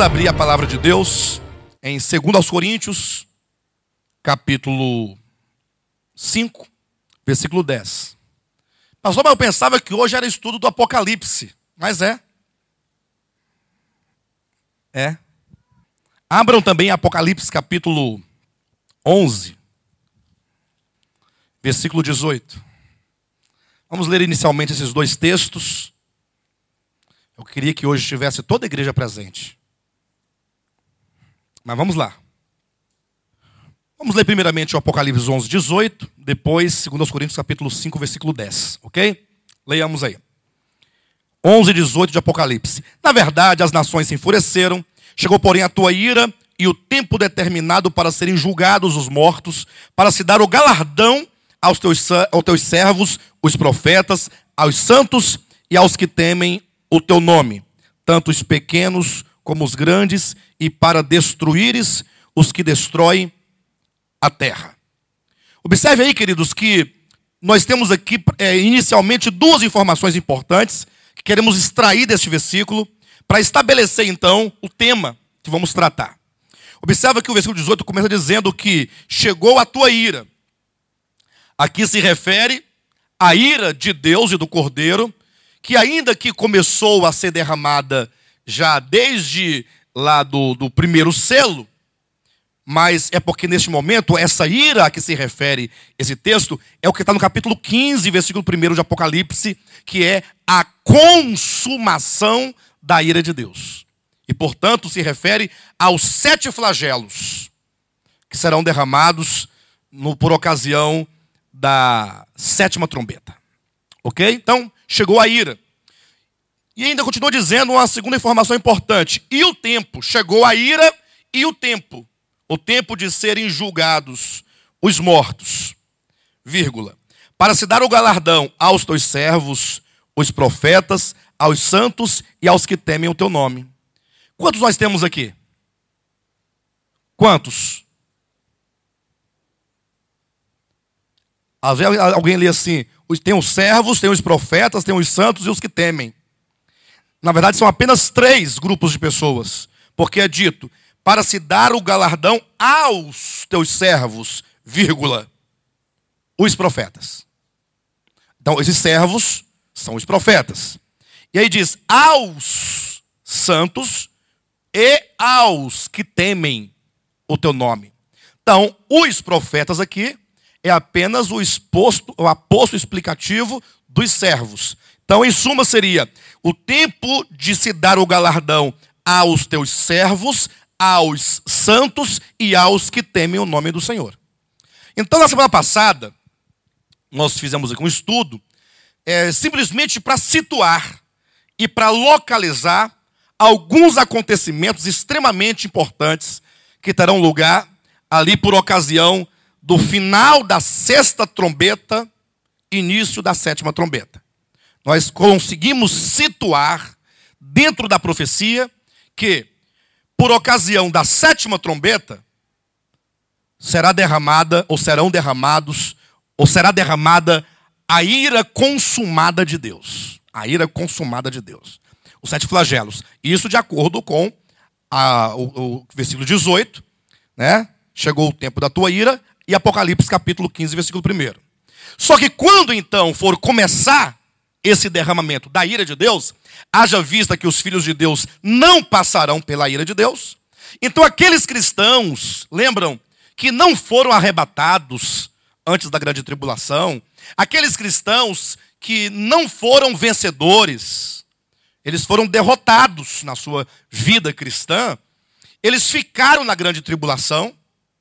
abrir a palavra de Deus em 2 Coríntios, capítulo 5, versículo 10. Pastor, mas eu pensava que hoje era estudo do Apocalipse. Mas é. Abram também Apocalipse, capítulo 11, versículo 18. Vamos ler inicialmente esses dois textos. Eu queria que hoje tivesse toda a igreja presente. Mas vamos lá. Vamos ler primeiramente o Apocalipse 11, 18. Depois 2 Coríntios capítulo 5, versículo 10. Ok? Leiamos aí. 11, 18 de Apocalipse. Na verdade, as nações se enfureceram. Chegou, porém, a tua ira e o tempo determinado para serem julgados os mortos, para se dar o galardão aos teus servos, os profetas, aos santos e aos que temem o teu nome, tanto os pequenos como os grandes, e para destruíres os que destroem a terra. Observe aí, queridos, que nós temos aqui inicialmente duas informações importantes que queremos extrair deste versículo para estabelecer então o tema que vamos tratar. Observa que o versículo 18 começa dizendo que chegou a tua ira. Aqui se refere à ira de Deus e do Cordeiro, que ainda que começou a ser derramada já desde lá do primeiro selo, mas é porque neste momento, essa ira a que se refere esse texto, é o que está no capítulo 15, versículo 1 de Apocalipse, que é a consumação da ira de Deus. E, portanto, se refere aos 7 flagelos que serão derramados por ocasião da 7ª trombeta. Ok? Então, chegou a ira. E ainda continua dizendo uma segunda informação importante. E o tempo, chegou a ira e o tempo de serem julgados os mortos, vírgula, para se dar o galardão aos teus servos, os profetas, aos santos e aos que temem o teu nome. Quantos nós temos aqui? Quantos? Às vezes alguém lê assim, tem os servos, tem os profetas, tem os santos e os que temem. Na verdade, são apenas 3 grupos de pessoas, porque é dito, para se dar o galardão aos teus servos, vírgula, os profetas. Então, esses servos são os profetas. E aí diz, aos santos e aos que temem o teu nome. Então, os profetas aqui é apenas o aposto explicativo dos servos. Então, em suma, seria o tempo de se dar o galardão aos teus servos, aos santos e aos que temem o nome do Senhor. Então, na semana passada, nós fizemos aqui um estudo, simplesmente para situar e para localizar alguns acontecimentos extremamente importantes que terão lugar ali por ocasião do final da 6ª trombeta, início da 7ª trombeta. Nós conseguimos situar dentro da profecia que, por ocasião da 7ª trombeta, será derramada a ira consumada de Deus. A ira consumada de Deus. Os 7 flagelos. Isso de acordo com o versículo 18, né? Chegou o tempo da tua ira, e Apocalipse capítulo 15, versículo 1. Só que quando então for começar esse derramamento da ira de Deus, haja vista que os filhos de Deus não passarão pela ira de Deus, então aqueles cristãos, lembram, que não foram arrebatados antes da grande tribulação, aqueles cristãos que não foram vencedores, eles foram derrotados na sua vida cristã, eles ficaram na grande tribulação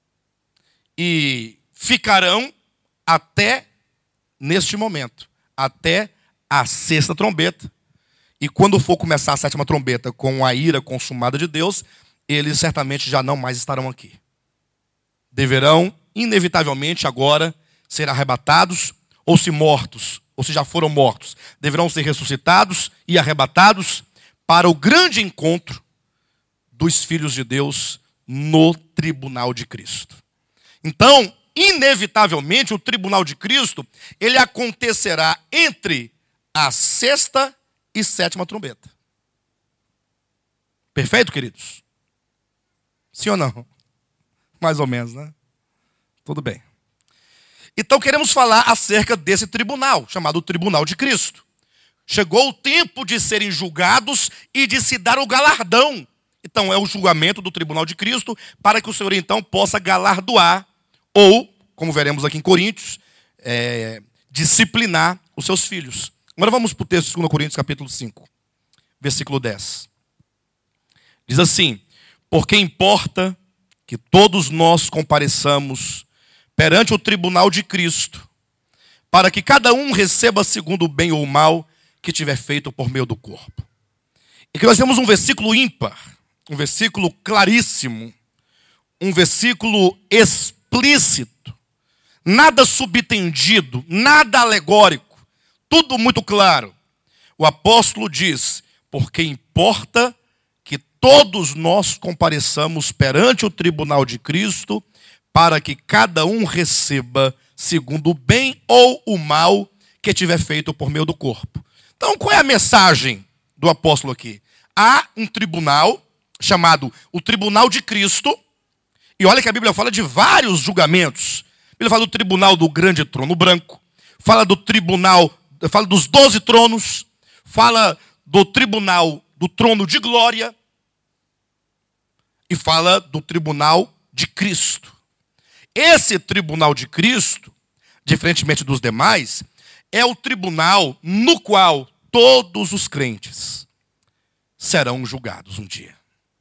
e ficarão até neste momento, até a 6ª trombeta. E quando for começar a 7ª trombeta com a ira consumada de Deus, eles certamente já não mais estarão aqui. Deverão, inevitavelmente, agora ser arrebatados, ou se mortos, ou se já foram mortos, deverão ser ressuscitados e arrebatados para o grande encontro dos filhos de Deus no tribunal de Cristo. Então, inevitavelmente, o tribunal de Cristo, ele acontecerá entre a 6ª e 7ª trombeta. Perfeito, queridos? Sim ou não? Mais ou menos, né? Tudo bem. Então queremos falar acerca desse tribunal, chamado Tribunal de Cristo. Chegou o tempo de serem julgados e de se dar o galardão. Então é o julgamento do Tribunal de Cristo para que o Senhor então possa galardoar ou, como veremos aqui em Coríntios, disciplinar os seus filhos. Agora vamos para o texto de 2 Coríntios capítulo 5, versículo 10. Diz assim: porque importa que todos nós compareçamos perante o tribunal de Cristo, para que cada um receba segundo o bem ou o mal que tiver feito por meio do corpo. E que nós temos um versículo ímpar, um versículo claríssimo, um versículo explícito, nada subtendido, nada alegórico, tudo muito claro. O apóstolo diz: porque importa que todos nós compareçamos perante o tribunal de Cristo, para que cada um receba segundo o bem ou o mal que tiver feito por meio do corpo. Então, qual é a mensagem do apóstolo aqui? Há um tribunal chamado o Tribunal de Cristo, e olha que a Bíblia fala de vários julgamentos. A Bíblia fala do tribunal do grande trono branco, fala do tribunal, fala dos 12 tronos, fala do tribunal do trono de glória, e fala do tribunal de Cristo. Esse tribunal de Cristo, diferentemente dos demais, é o tribunal no qual todos os crentes serão julgados um dia.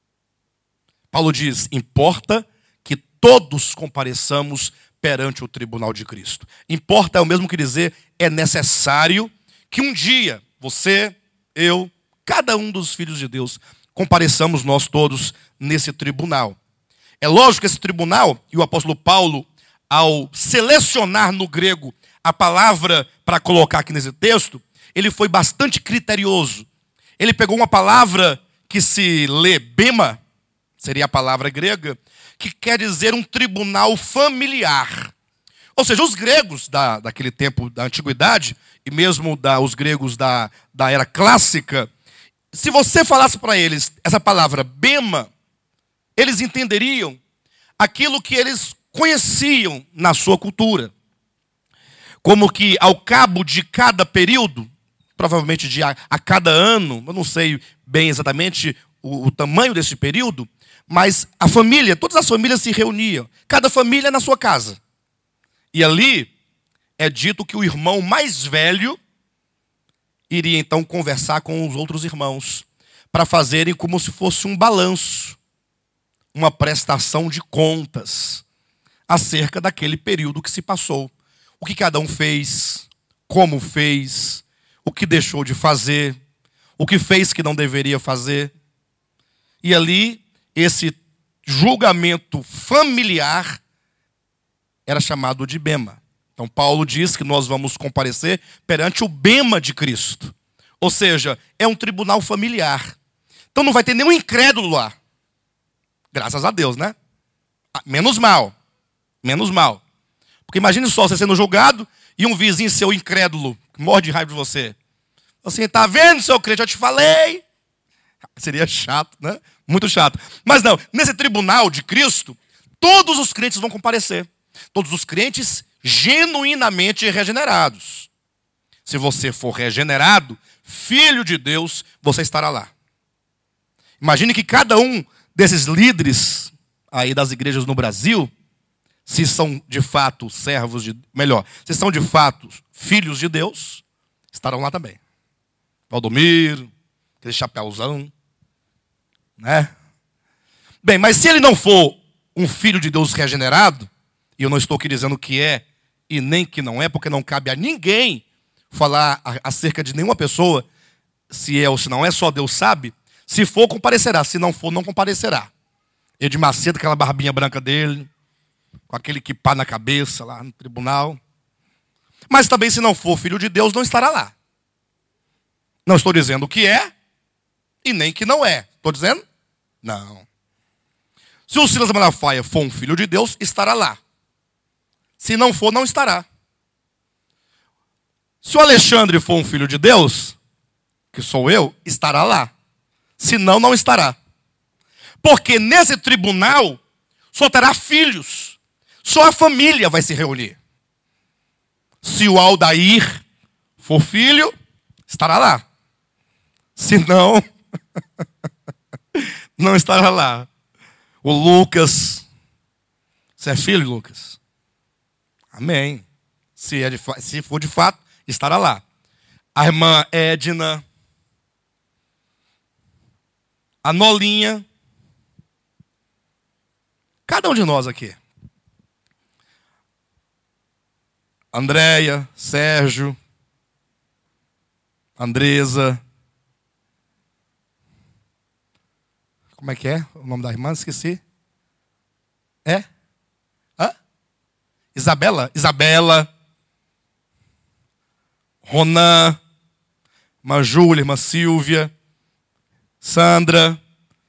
Paulo diz: importa que todos compareçamos perante o tribunal de Cristo. Importa é o mesmo que dizer é necessário que um dia você, eu, cada um dos filhos de Deus, compareçamos nós todos nesse tribunal. É lógico que esse tribunal, e o apóstolo Paulo, ao selecionar no grego a palavra para colocar aqui nesse texto, ele foi bastante criterioso. Ele pegou uma palavra que se lê bema, seria a palavra grega, que quer dizer um tribunal familiar. Ou seja, os gregos daquele tempo da antiguidade, e mesmo os gregos da era clássica, se você falasse para eles essa palavra bema, eles entenderiam aquilo que eles conheciam na sua cultura. Como que ao cabo de cada período, provavelmente a cada ano, eu não sei bem exatamente o tamanho desse período, mas a família, todas as famílias se reuniam, cada família na sua casa. E ali é dito que o irmão mais velho iria então conversar com os outros irmãos, para fazerem como se fosse um balanço, uma prestação de contas acerca daquele período que se passou. O que cada um fez, como fez, o que deixou de fazer, o que fez que não deveria fazer. E ali, esse julgamento familiar era chamado de bema. Então Paulo diz que nós vamos comparecer perante o bema de Cristo. Ou seja, é um tribunal familiar. Então não vai ter nenhum incrédulo lá. Graças a Deus, né? Menos mal. Menos mal. Porque imagine só você sendo julgado e um vizinho seu incrédulo, que morre de raiva de você. Assim, tá vendo, seu crente? Eu te falei. Seria chato, né? Muito chato. Mas não, nesse tribunal de Cristo, todos os crentes vão comparecer. Todos os crentes genuinamente regenerados. Se você for regenerado, filho de Deus, você estará lá. Imagine que cada um desses líderes aí das igrejas no Brasil, se são de fato servos de... Melhor, se são de fato filhos de Deus, estarão lá também. Valdomiro, aquele chapéuzão, né? Bem, mas se ele não for um filho de Deus regenerado, e eu não estou aqui dizendo que é e nem que não é, porque não cabe a ninguém falar acerca de nenhuma pessoa, se é ou se não é, só Deus sabe. Se for, comparecerá. Se não for, não comparecerá. Edir Macedo, aquela barbinha branca dele, com aquele quipá na cabeça lá no tribunal. Mas também, se não for filho de Deus, não estará lá. Não estou dizendo que é e nem que não é. Estou dizendo? Não. Se o Silas Malafaia for um filho de Deus, estará lá. Se não for, não estará. Se o Alexandre for um filho de Deus, que sou eu, estará lá. Se não, não estará. Porque nesse tribunal só terá filhos. Só a família vai se reunir. Se o Aldair for filho, estará lá. Se não, não estará lá. O Lucas, você é filho, Lucas? Amém. Se for de fato, estará lá. A irmã Edna, a Nolinha, cada um de nós aqui. Andréia, Sérgio, Andresa. Como é que é o nome da irmã? Esqueci. É? Hã? Isabela? Isabela. Ronan. Irmã Júlia, irmã Silvia. Sandra.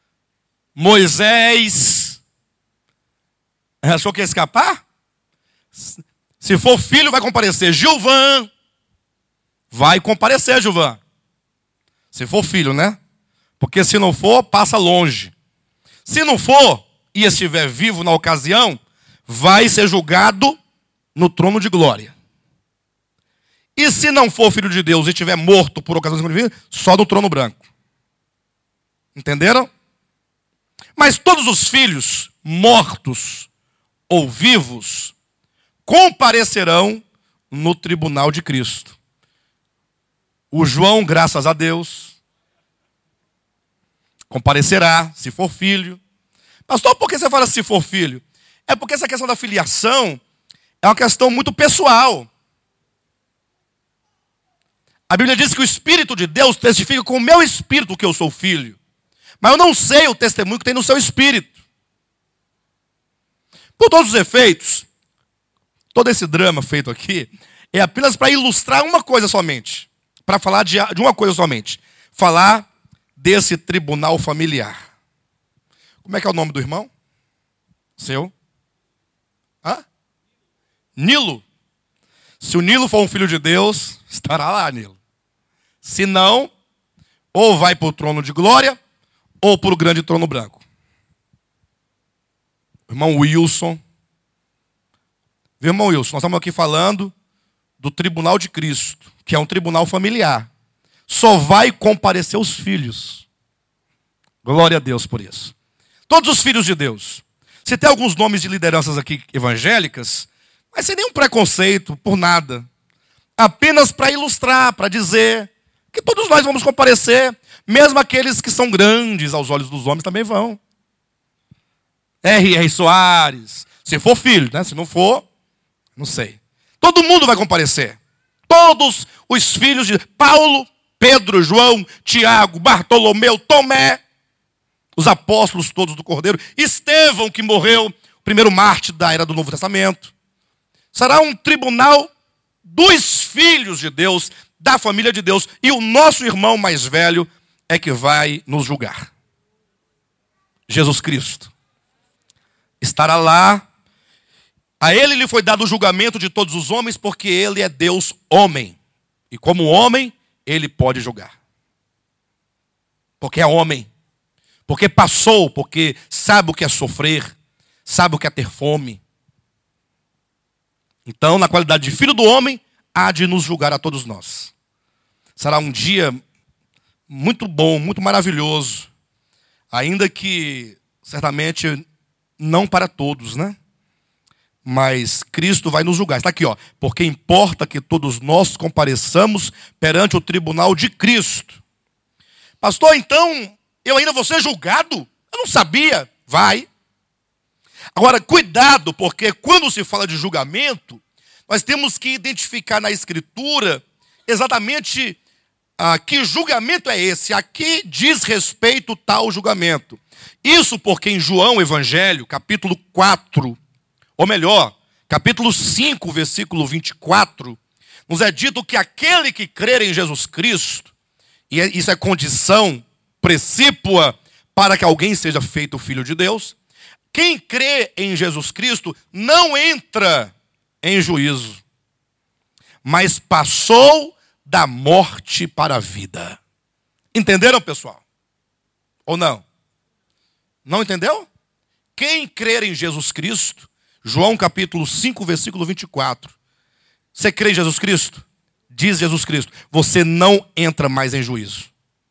Moisés. Achou que ia escapar? Se for filho, vai comparecer. Gilvan. Vai comparecer, Gilvan. Se for filho, né? Porque se não for, passa longe. Se não for, e estiver vivo na ocasião, vai ser julgado no trono de glória. E se não for filho de Deus e estiver morto por ocasião de vida, só no trono branco. Entenderam? Mas todos os filhos, mortos ou vivos, comparecerão no tribunal de Cristo. O João, graças a Deus, comparecerá, se for filho. Pastor, por que você fala se for filho? É porque essa questão da filiação é uma questão muito pessoal. A Bíblia diz que o Espírito de Deus testifica com o meu espírito que eu sou filho. Mas eu não sei o testemunho que tem no seu espírito. Por todos os efeitos, todo esse drama feito aqui é apenas para ilustrar uma coisa somente. Para falar de uma coisa somente. Falar desse tribunal familiar. Como é que é o nome do irmão? Seu? Hã? Nilo. Se o Nilo for um filho de Deus, estará lá, Nilo. Se não, ou vai para o trono de glória, ou para o grande trono branco. Irmão Wilson. Viu, irmão Wilson? Nós estamos aqui falando do tribunal de Cristo, que é um tribunal familiar. Só vai comparecer os filhos. Glória a Deus por isso. Todos os filhos de Deus. Se tem alguns nomes de lideranças aqui evangélicas, mas sem nenhum preconceito, por nada. Apenas para ilustrar, para dizer que todos nós vamos comparecer, mesmo aqueles que são grandes aos olhos dos homens também vão. R.R. Soares, se for filho, né? Se não for, não sei. Todo mundo vai comparecer. Todos os filhos de Paulo, Pedro, João, Tiago, Bartolomeu, Tomé, os apóstolos todos do Cordeiro, Estevão, que morreu, o primeiro mártir da era do Novo Testamento. Será um tribunal dos filhos de Deus, da família de Deus, e o nosso irmão mais velho é que vai nos julgar. Jesus Cristo estará lá. A ele lhe foi dado o julgamento de todos os homens, porque ele é Deus homem. E como homem, ele pode julgar. Porque é homem. Porque passou, porque sabe o que é sofrer, sabe o que é ter fome. Então, na qualidade de filho do homem, há de nos julgar a todos nós. Será um dia muito bom, muito maravilhoso. Ainda que, certamente, não para todos, né? Mas Cristo vai nos julgar. Está aqui, ó. Porque importa que todos nós compareçamos perante o tribunal de Cristo. Pastor, então, eu ainda vou ser julgado? Eu não sabia. Vai. Agora, cuidado, porque quando se fala de julgamento, nós temos que identificar na Escritura exatamente que julgamento é esse, a que diz respeito tal julgamento. Isso porque em João Evangelho, capítulo 4, ou melhor, capítulo 5, versículo 24, nos é dito que aquele que crer em Jesus Cristo, e isso é condição precípua para que alguém seja feito filho de Deus, quem crê em Jesus Cristo não entra em juízo, mas passou da morte para a vida. Entenderam, pessoal? Ou não? Não entendeu? Quem crer em Jesus Cristo, João capítulo 5, versículo 24. Você crê em Jesus Cristo? Diz Jesus Cristo, você não entra mais em juízo.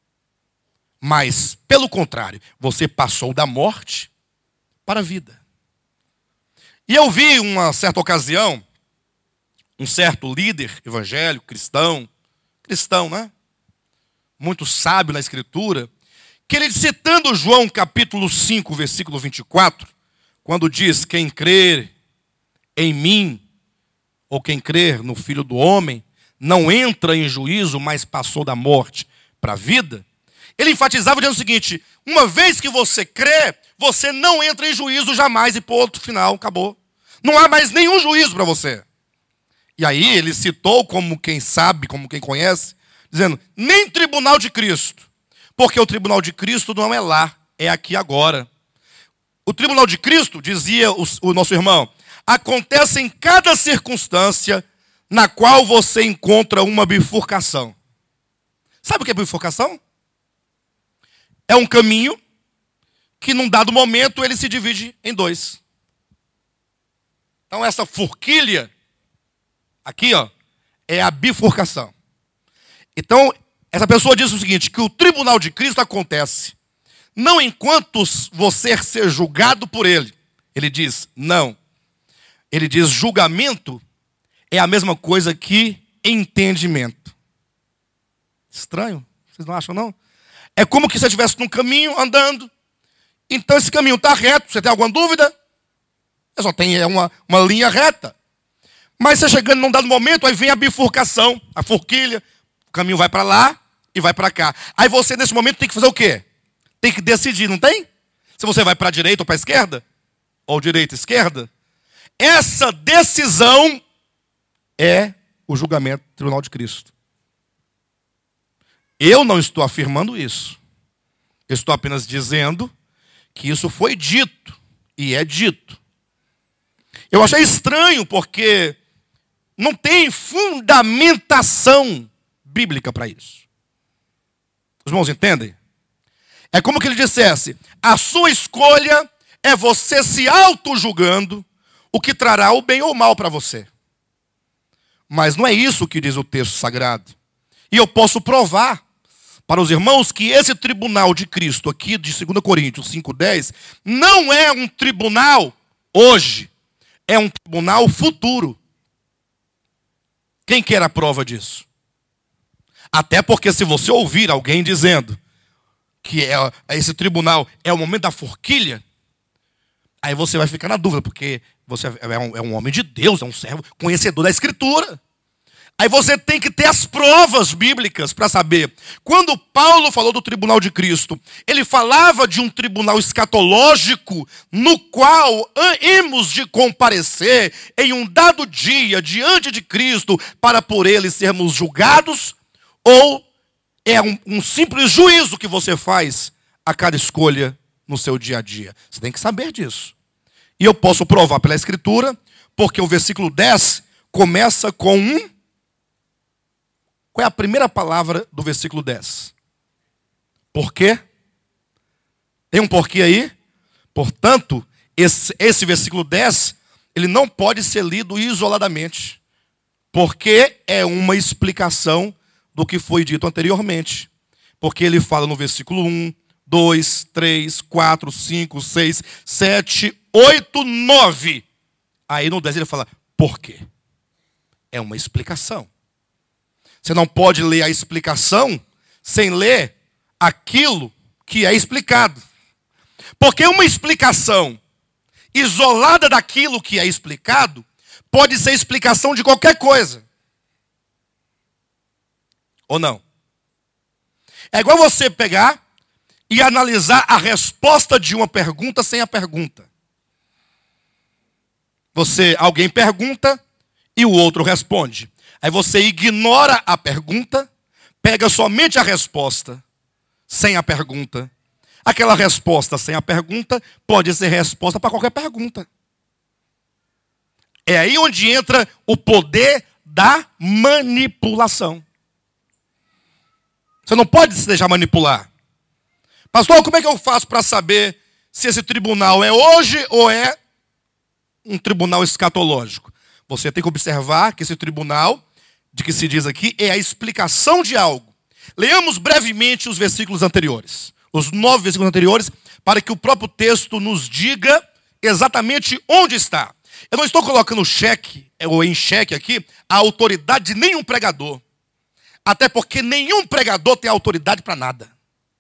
Mas, pelo contrário, você passou da morte para a vida. E eu vi uma certa ocasião, um certo líder evangélico, cristão, né? Muito sábio na escritura, que ele citando João capítulo 5, versículo 24, quando diz, quem crer em mim, ou quem crer no Filho do Homem, não entra em juízo, mas passou da morte para a vida, ele enfatizava dizendo o seguinte, uma vez que você crê, você não entra em juízo jamais e ponto final, acabou. Não há mais nenhum juízo para você. E aí ele citou como quem sabe, como quem conhece, dizendo, nem tribunal de Cristo, porque o tribunal de Cristo não é lá, é aqui agora. O tribunal de Cristo, dizia o nosso irmão, acontece em cada circunstância na qual você encontra uma bifurcação. Sabe o que é bifurcação? É um caminho que num dado momento ele se divide em dois. Então essa forquilha aqui, ó, é a bifurcação. Então, essa pessoa diz o seguinte, que o tribunal de Cristo acontece não enquanto você ser julgado por ele. Ele diz, não. Ele diz, julgamento é a mesma coisa que entendimento. Estranho, vocês não acham, não? É como que você estivesse num caminho andando. Então esse caminho está reto. Você tem alguma dúvida? Só tem uma linha reta. Mas você chegando num dado momento, aí vem a bifurcação, a forquilha. O caminho vai para lá e vai para cá. Aí você, nesse momento, tem que fazer o quê? Tem que decidir, não tem? Se você vai para a direita ou para a esquerda? Ou direita e esquerda? Essa decisão é o julgamento do tribunal de Cristo. Eu não estou afirmando isso. Eu estou apenas dizendo que isso foi dito e é dito. Eu achei estranho porque não tem fundamentação bíblica para isso. Os irmãos entendem? É como que ele dissesse, a sua escolha é você se auto-julgando o que trará o bem ou o mal para você. Mas não é isso que diz o texto sagrado. E eu posso provar para os irmãos que esse tribunal de Cristo aqui de 2 Coríntios 5:10 não é um tribunal hoje, é um tribunal futuro. Quem quer a prova disso? Até porque se você ouvir alguém dizendo que esse tribunal é o momento da forquilha, aí você vai ficar na dúvida, porque você é um homem de Deus, é um servo conhecedor da Escritura. Aí você tem que ter as provas bíblicas para saber. Quando Paulo falou do tribunal de Cristo, ele falava de um tribunal escatológico no qual hemos de comparecer em um dado dia diante de Cristo para por ele sermos julgados, ou é um simples juízo que você faz a cada escolha no seu dia a dia. Você tem que saber disso. E eu posso provar pela Escritura, porque o versículo 10 começa com um... Qual é a primeira palavra do versículo 10? Por quê? Tem um porquê aí? Portanto, esse versículo 10, ele não pode ser lido isoladamente. Porque é uma explicação do que foi dito anteriormente. Porque ele fala no versículo 1, 2, 3, 4, 5, 6, 7, 8, 9. Aí no 10 ele fala, por quê? É uma explicação. Você não pode ler a explicação sem ler aquilo que é explicado. Porque uma explicação isolada daquilo que é explicado pode ser explicação de qualquer coisa. Ou não? É igual você pegar e analisar a resposta de uma pergunta sem a pergunta. Alguém pergunta e o outro responde. Aí você ignora a pergunta, pega somente a resposta sem a pergunta. Aquela resposta sem a pergunta pode ser resposta para qualquer pergunta. É aí onde entra o poder da manipulação. Você não pode se deixar manipular. Pastor, como é que eu faço para saber se esse tribunal é hoje ou é um tribunal escatológico. Você tem que observar que esse tribunal, de que se diz aqui, é a explicação de algo. Leamos brevemente os versículos anteriores, os 9 versículos anteriores, para que o próprio texto nos diga exatamente onde está. Eu não estou colocando em xeque aqui a autoridade de nenhum pregador. Até porque nenhum pregador tem autoridade para nada.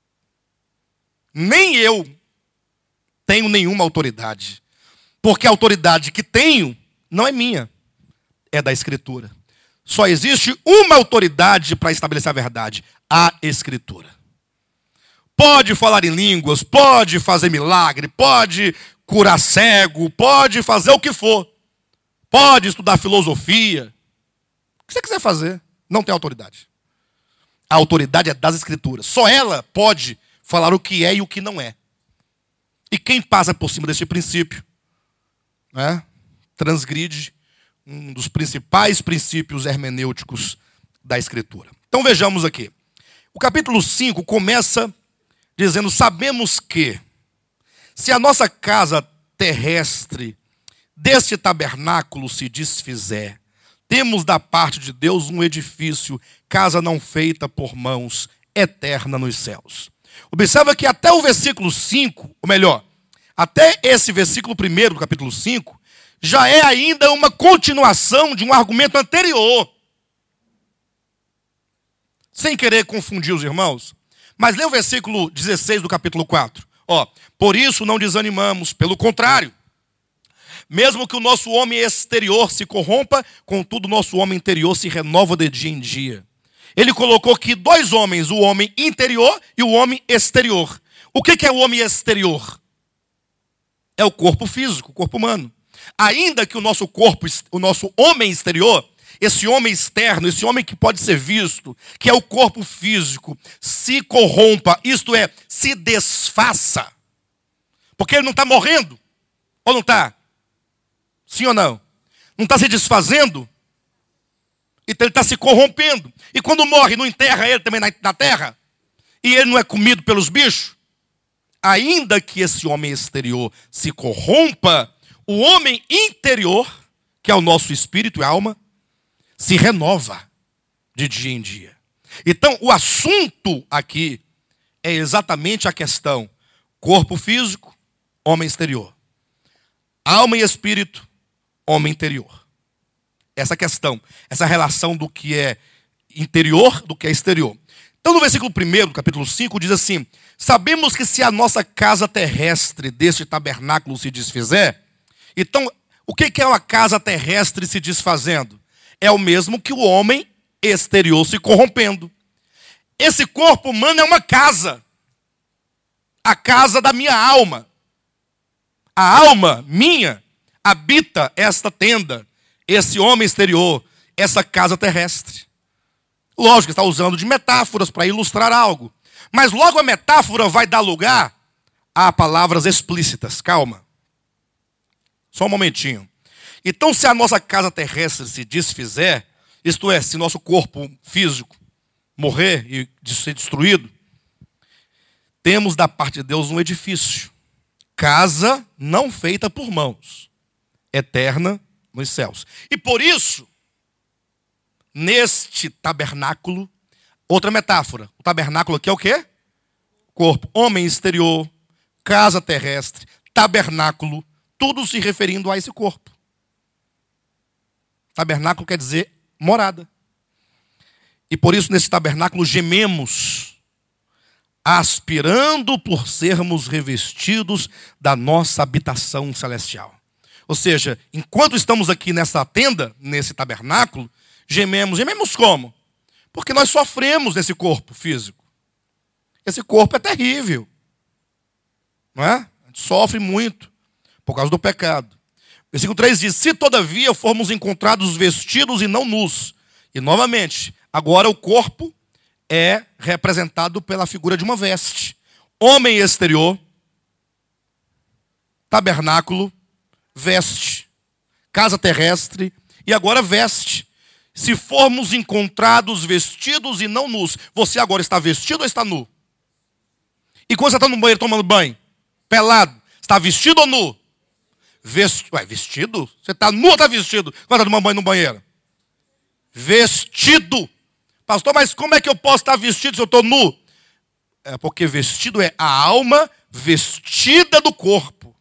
Nem eu tenho nenhuma autoridade. Porque a autoridade que tenho não é minha, é da Escritura. Só existe uma autoridade para estabelecer a verdade, a Escritura. Pode falar em línguas, pode fazer milagre, pode curar cego, pode fazer o que for. Pode estudar filosofia. O que você quiser fazer, não tem autoridade. A autoridade é das Escrituras. Só ela pode falar o que é e o que não é. E quem passa por cima desse princípio, né, transgride um dos principais princípios hermenêuticos da Escritura. Então vejamos aqui. O capítulo 5 começa dizendo: sabemos que, se a nossa casa terrestre deste tabernáculo se desfizer, temos da parte de Deus um edifício, casa não feita por mãos, eterna nos céus. Observa que até o versículo 5, ou melhor, até esse versículo 1 do capítulo 5, já é ainda uma continuação de um argumento anterior. Sem querer confundir os irmãos, mas lê o versículo 16 do capítulo 4. Por isso não desanimamos, pelo contrário. Mesmo que o nosso homem exterior se corrompa, contudo o nosso homem interior se renova de dia em dia. Ele colocou aqui 2 homens, o homem interior e o homem exterior. O que é o homem exterior? É o corpo físico, o corpo humano. Ainda que o nosso corpo, o nosso homem exterior, esse homem externo, esse homem que pode ser visto, que é o corpo físico, se corrompa, isto é, se desfaça. Porque ele não está morrendo, ou não está? Sim ou não? Não está se desfazendo? Então ele está se corrompendo. E quando morre, não enterra ele também na terra? E ele não é comido pelos bichos? Ainda que esse homem exterior se corrompa, o homem interior, que é o nosso espírito e alma, se renova de dia em dia. Então, o assunto aqui é exatamente a questão corpo físico, homem exterior. Alma e espírito, homem interior. Essa questão, essa relação do que é interior, do que é exterior. Então, no versículo 1 do capítulo 5, diz assim: sabemos que se a nossa casa terrestre deste tabernáculo se desfizer, então, o que é uma casa terrestre se desfazendo? É o mesmo que o homem exterior se corrompendo. Esse corpo humano é uma casa. A casa da minha alma. A alma minha habita esta tenda, esse homem exterior, essa casa terrestre. Lógico, está usando de metáforas para ilustrar algo. Mas logo a metáfora vai dar lugar a palavras explícitas. Calma. Só um momentinho. Então, se a nossa casa terrestre se desfizer, isto é, se nosso corpo físico morrer e ser destruído, temos da parte de Deus um edifício. Casa não feita por mãos, eterna nos céus. E por isso, neste tabernáculo, outra metáfora. O tabernáculo aqui é o quê? Corpo. Homem exterior, casa terrestre, tabernáculo, tudo se referindo a esse corpo. Tabernáculo quer dizer morada. E por isso, nesse tabernáculo, gememos, aspirando por sermos revestidos da nossa habitação celestial. Ou seja, enquanto estamos aqui nessa tenda, nesse tabernáculo, gememos. Gememos como? Porque nós sofremos nesse corpo físico. Esse corpo é terrível. Não é? A gente sofre muito por causa do pecado. Versículo 3 diz: se todavia formos encontrados vestidos e não nus. E novamente, agora o corpo é representado pela figura de uma veste. Homem exterior, tabernáculo, veste. Casa terrestre e agora veste. Se formos encontrados vestidos e não nus. Você agora está vestido ou está nu? E quando você está no banheiro tomando banho, pelado, Está vestido ou nu? Vestido? Você está nu ou está vestido? Quando está tomando banho no banheiro? Vestido. Pastor, mas como é que eu posso estar vestido se eu estou nu? É porque vestido é a alma vestida do corpo.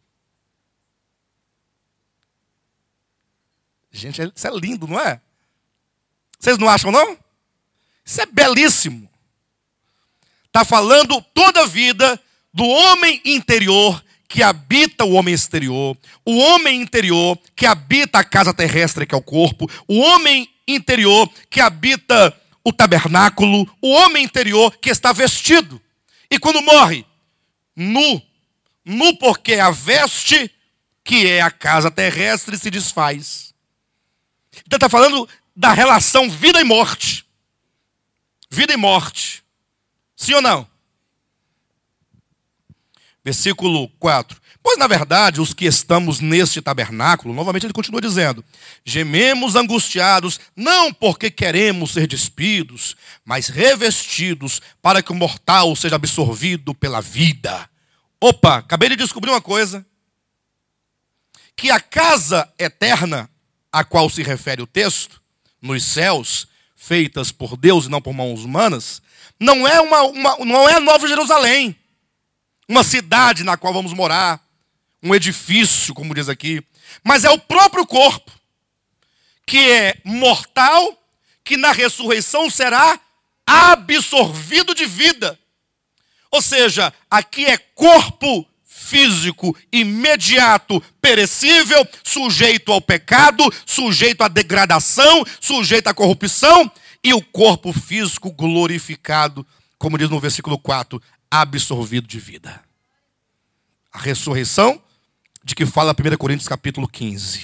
Gente, isso é lindo, não é? Vocês não acham, não? Isso é belíssimo. Está falando toda a vida do homem interior que habita o homem exterior, o homem interior que habita a casa terrestre, que é o corpo, o homem interior que habita o tabernáculo, o homem interior que está vestido. E quando morre? Nu. Nu porque a veste, que é a casa terrestre, se desfaz. Então está falando da relação vida e morte. Vida e morte. Sim ou não? Versículo 4. Pois, na verdade, os que estamos neste tabernáculo, novamente ele continua dizendo, gememos angustiados, não porque queremos ser despidos, mas revestidos para que o mortal seja absorvido pela vida. Opa, acabei de descobrir uma coisa. Que a casa eterna, a qual se refere o texto, nos céus, feitas por Deus e não por mãos humanas, não é a Nova Jerusalém, uma cidade na qual vamos morar, um edifício, como diz aqui, mas é o próprio corpo, que é mortal, que na ressurreição será absorvido de vida. Ou seja, aqui é corpo físico, imediato, perecível, sujeito ao pecado, sujeito à degradação, sujeito à corrupção, e o corpo físico glorificado, como diz no versículo 4, absorvido de vida. A ressurreição de que fala 1 Coríntios capítulo 15.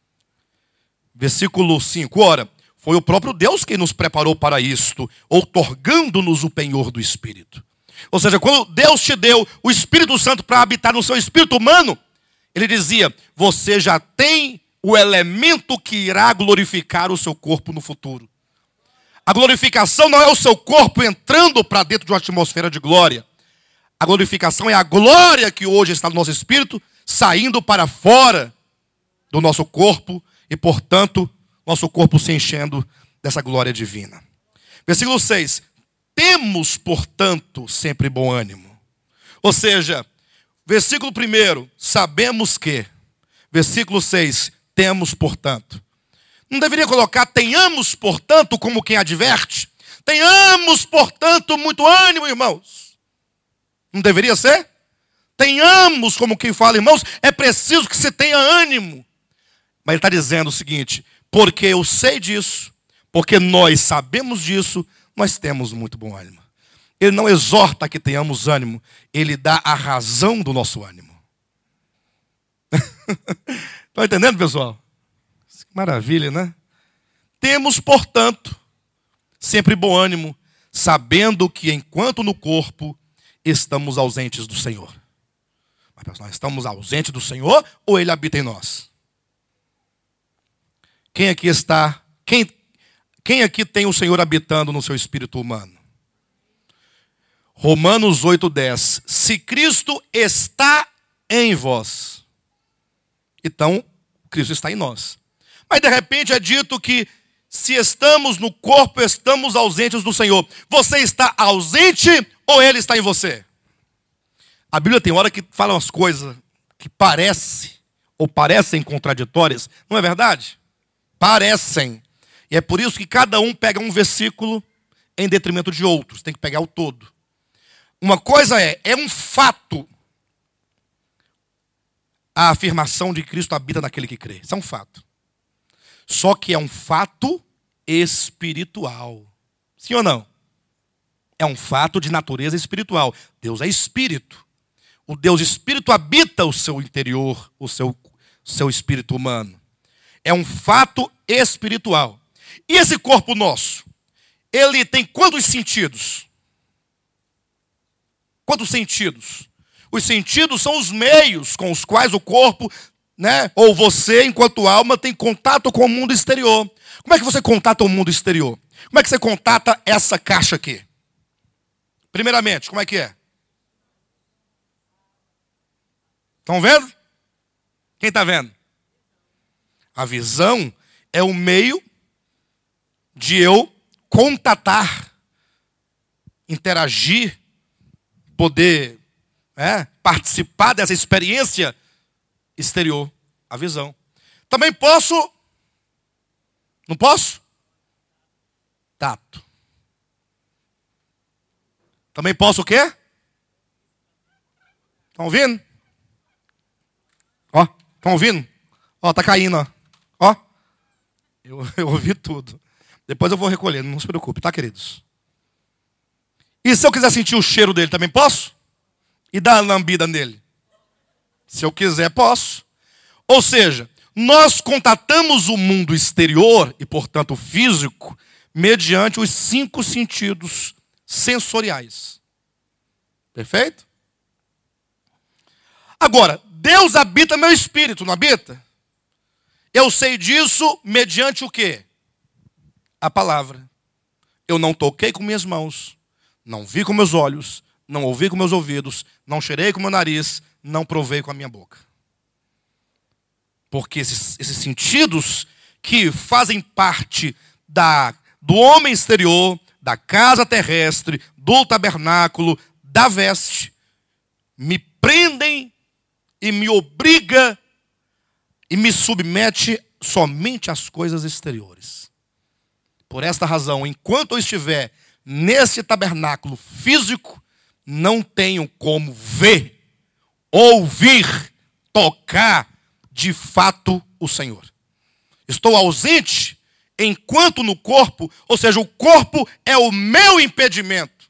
Versículo 5. Ora, foi o próprio Deus quem nos preparou para isto, outorgando-nos o penhor do Espírito. Ou seja, quando Deus te deu o Espírito Santo para habitar no seu espírito humano, ele dizia, você já tem o elemento que irá glorificar o seu corpo no futuro. A glorificação não é o seu corpo entrando para dentro de uma atmosfera de glória. A glorificação é a glória que hoje está no nosso espírito, saindo para fora do nosso corpo e, portanto, nosso corpo se enchendo dessa glória divina. Versículo 6. Temos, portanto, sempre bom ânimo. Ou seja, versículo 1, sabemos que. Versículo 6, temos, portanto. Não deveria colocar tenhamos, portanto, como quem adverte? Tenhamos, portanto, muito ânimo, irmãos. Não deveria ser? Tenhamos, como quem fala, irmãos, é preciso que se tenha ânimo. Mas ele está dizendo o seguinte, porque eu sei disso, porque nós sabemos disso, nós temos muito bom ânimo. Ele não exorta que tenhamos ânimo, ele dá a razão do nosso ânimo. Estão entendendo, pessoal? Que maravilha, né? Temos, portanto, sempre bom ânimo, sabendo que enquanto no corpo estamos ausentes do Senhor. Mas nós estamos ausentes do Senhor ou Ele habita em nós? Quem aqui está... Quem aqui tem o Senhor habitando no seu espírito humano? Romanos 8:10. Se Cristo está em vós, então Cristo está em nós. Mas de repente é dito que se estamos no corpo, estamos ausentes do Senhor. Você está ausente ou Ele está em você? A Bíblia tem hora que fala umas coisas que parecem contraditórias. Não é verdade? Parecem. E é por isso que cada um pega um versículo em detrimento de outros. Tem que pegar o todo. Uma coisa é um fato a afirmação de que Cristo habita naquele que crê. Isso é um fato. Só que é um fato espiritual. Sim ou não? É um fato de natureza espiritual. Deus é espírito. O Deus espírito habita o seu interior, o seu espírito humano. É um fato espiritual. E esse corpo nosso, ele tem quantos sentidos? Quantos sentidos? Os sentidos são os meios com os quais o corpo, né, ou você, enquanto alma, tem contato com o mundo exterior. Como é que você contata o mundo exterior? Como é que você contata essa caixa aqui? Primeiramente, como é que é? Estão vendo? Quem está vendo? A visão é o meio de eu contatar, interagir, poder participar dessa experiência exterior. A visão. Também posso... Não posso? Tato. Também posso o quê? Estão ouvindo? Ó, estão ouvindo? Ó, tá caindo, ó. Eu ouvi tudo. Depois eu vou recolher, não se preocupe, tá, queridos? E se eu quiser sentir o cheiro dele, também posso? E dar uma lambida nele? Se eu quiser, posso. Ou seja, nós contatamos o mundo exterior, e portanto físico, mediante os 5 sentidos sensoriais. Perfeito? Agora, Deus habita meu espírito, não habita? Eu sei disso mediante o quê? A palavra. Eu não toquei com minhas mãos, não vi com meus olhos, não ouvi com meus ouvidos, não cheirei com meu nariz, não provei com a minha boca. Porque esses sentidos que fazem parte do homem exterior, da casa terrestre, do tabernáculo, da veste, me prendem e me obriga e me submete somente às coisas exteriores. Por esta razão, enquanto eu estiver nesse tabernáculo físico, não tenho como ver, ouvir, tocar de fato o Senhor. Estou ausente enquanto no corpo, ou seja, o corpo é o meu impedimento.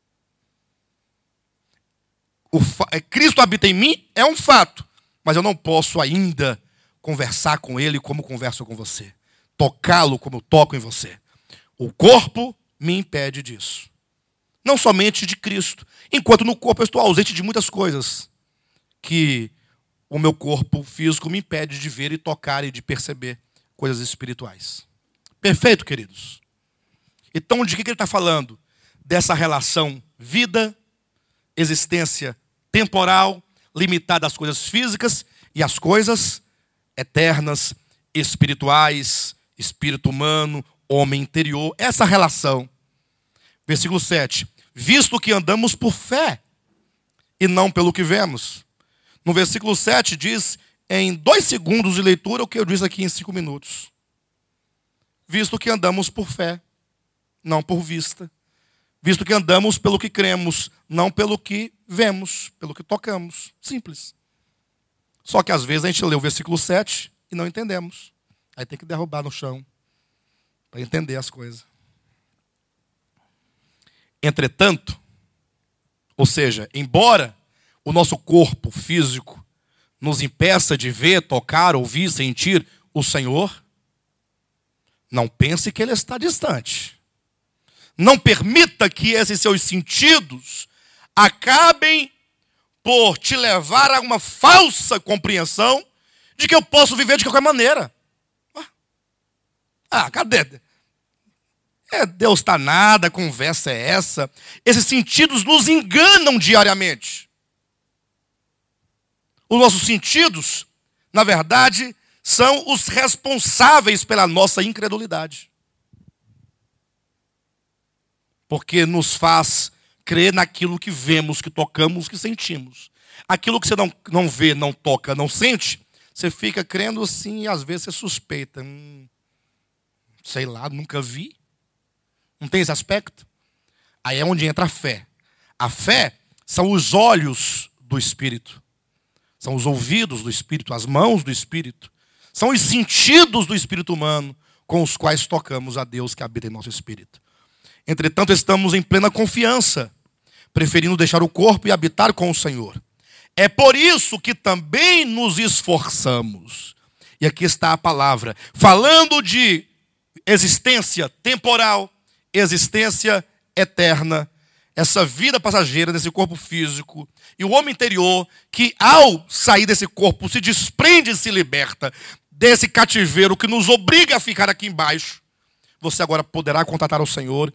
Cristo habita em mim é um fato, mas eu não posso ainda conversar com Ele como converso com você, tocá-lo como eu toco em você. O corpo me impede disso. Não somente de Cristo. Enquanto no corpo eu estou ausente de muitas coisas que o meu corpo físico me impede de ver e tocar e de perceber coisas espirituais. Perfeito, queridos? Então, de que ele está falando? Dessa relação vida, existência temporal, limitada às coisas físicas e às coisas eternas, espirituais, espírito humano, homem interior. Essa relação. Versículo 7. Visto que andamos por fé e não pelo que vemos. No versículo 7 diz, em 2 segundos de leitura, o que eu disse aqui em 5 minutos. Visto que andamos por fé, não por vista. Visto que andamos pelo que cremos, não pelo que vemos, pelo que tocamos. Simples. Só que às vezes a gente lê o versículo 7 e não entendemos. Aí tem que derrubar no chão para entender as coisas. Entretanto, ou seja, embora o nosso corpo físico nos impeça de ver, tocar, ouvir, sentir o Senhor, não pense que Ele está distante. Não permita que esses seus sentidos acabem por te levar a uma falsa compreensão de que eu posso viver de qualquer maneira. Cadê? Deus está nada, a conversa é essa. Esses sentidos nos enganam diariamente. Os nossos sentidos, na verdade, são os responsáveis pela nossa incredulidade. Porque nos faz crer naquilo que vemos, que tocamos, que sentimos. Aquilo que você não vê, não toca, não sente, você fica crendo assim e às vezes você suspeita. Sei lá, nunca vi. Não tem esse aspecto? Aí é onde entra a fé. A fé são os olhos do Espírito. São os ouvidos do Espírito, as mãos do Espírito. São os sentidos do Espírito humano com os quais tocamos a Deus que habita em nosso Espírito. Entretanto, estamos em plena confiança, preferindo deixar o corpo e habitar com o Senhor. É por isso que também nos esforçamos. E aqui está a palavra. Falando de existência temporal, existência eterna, essa vida passageira desse corpo físico, e o homem interior que ao sair desse corpo se desprende e se liberta desse cativeiro que nos obriga a ficar aqui embaixo. Você agora poderá contatar o Senhor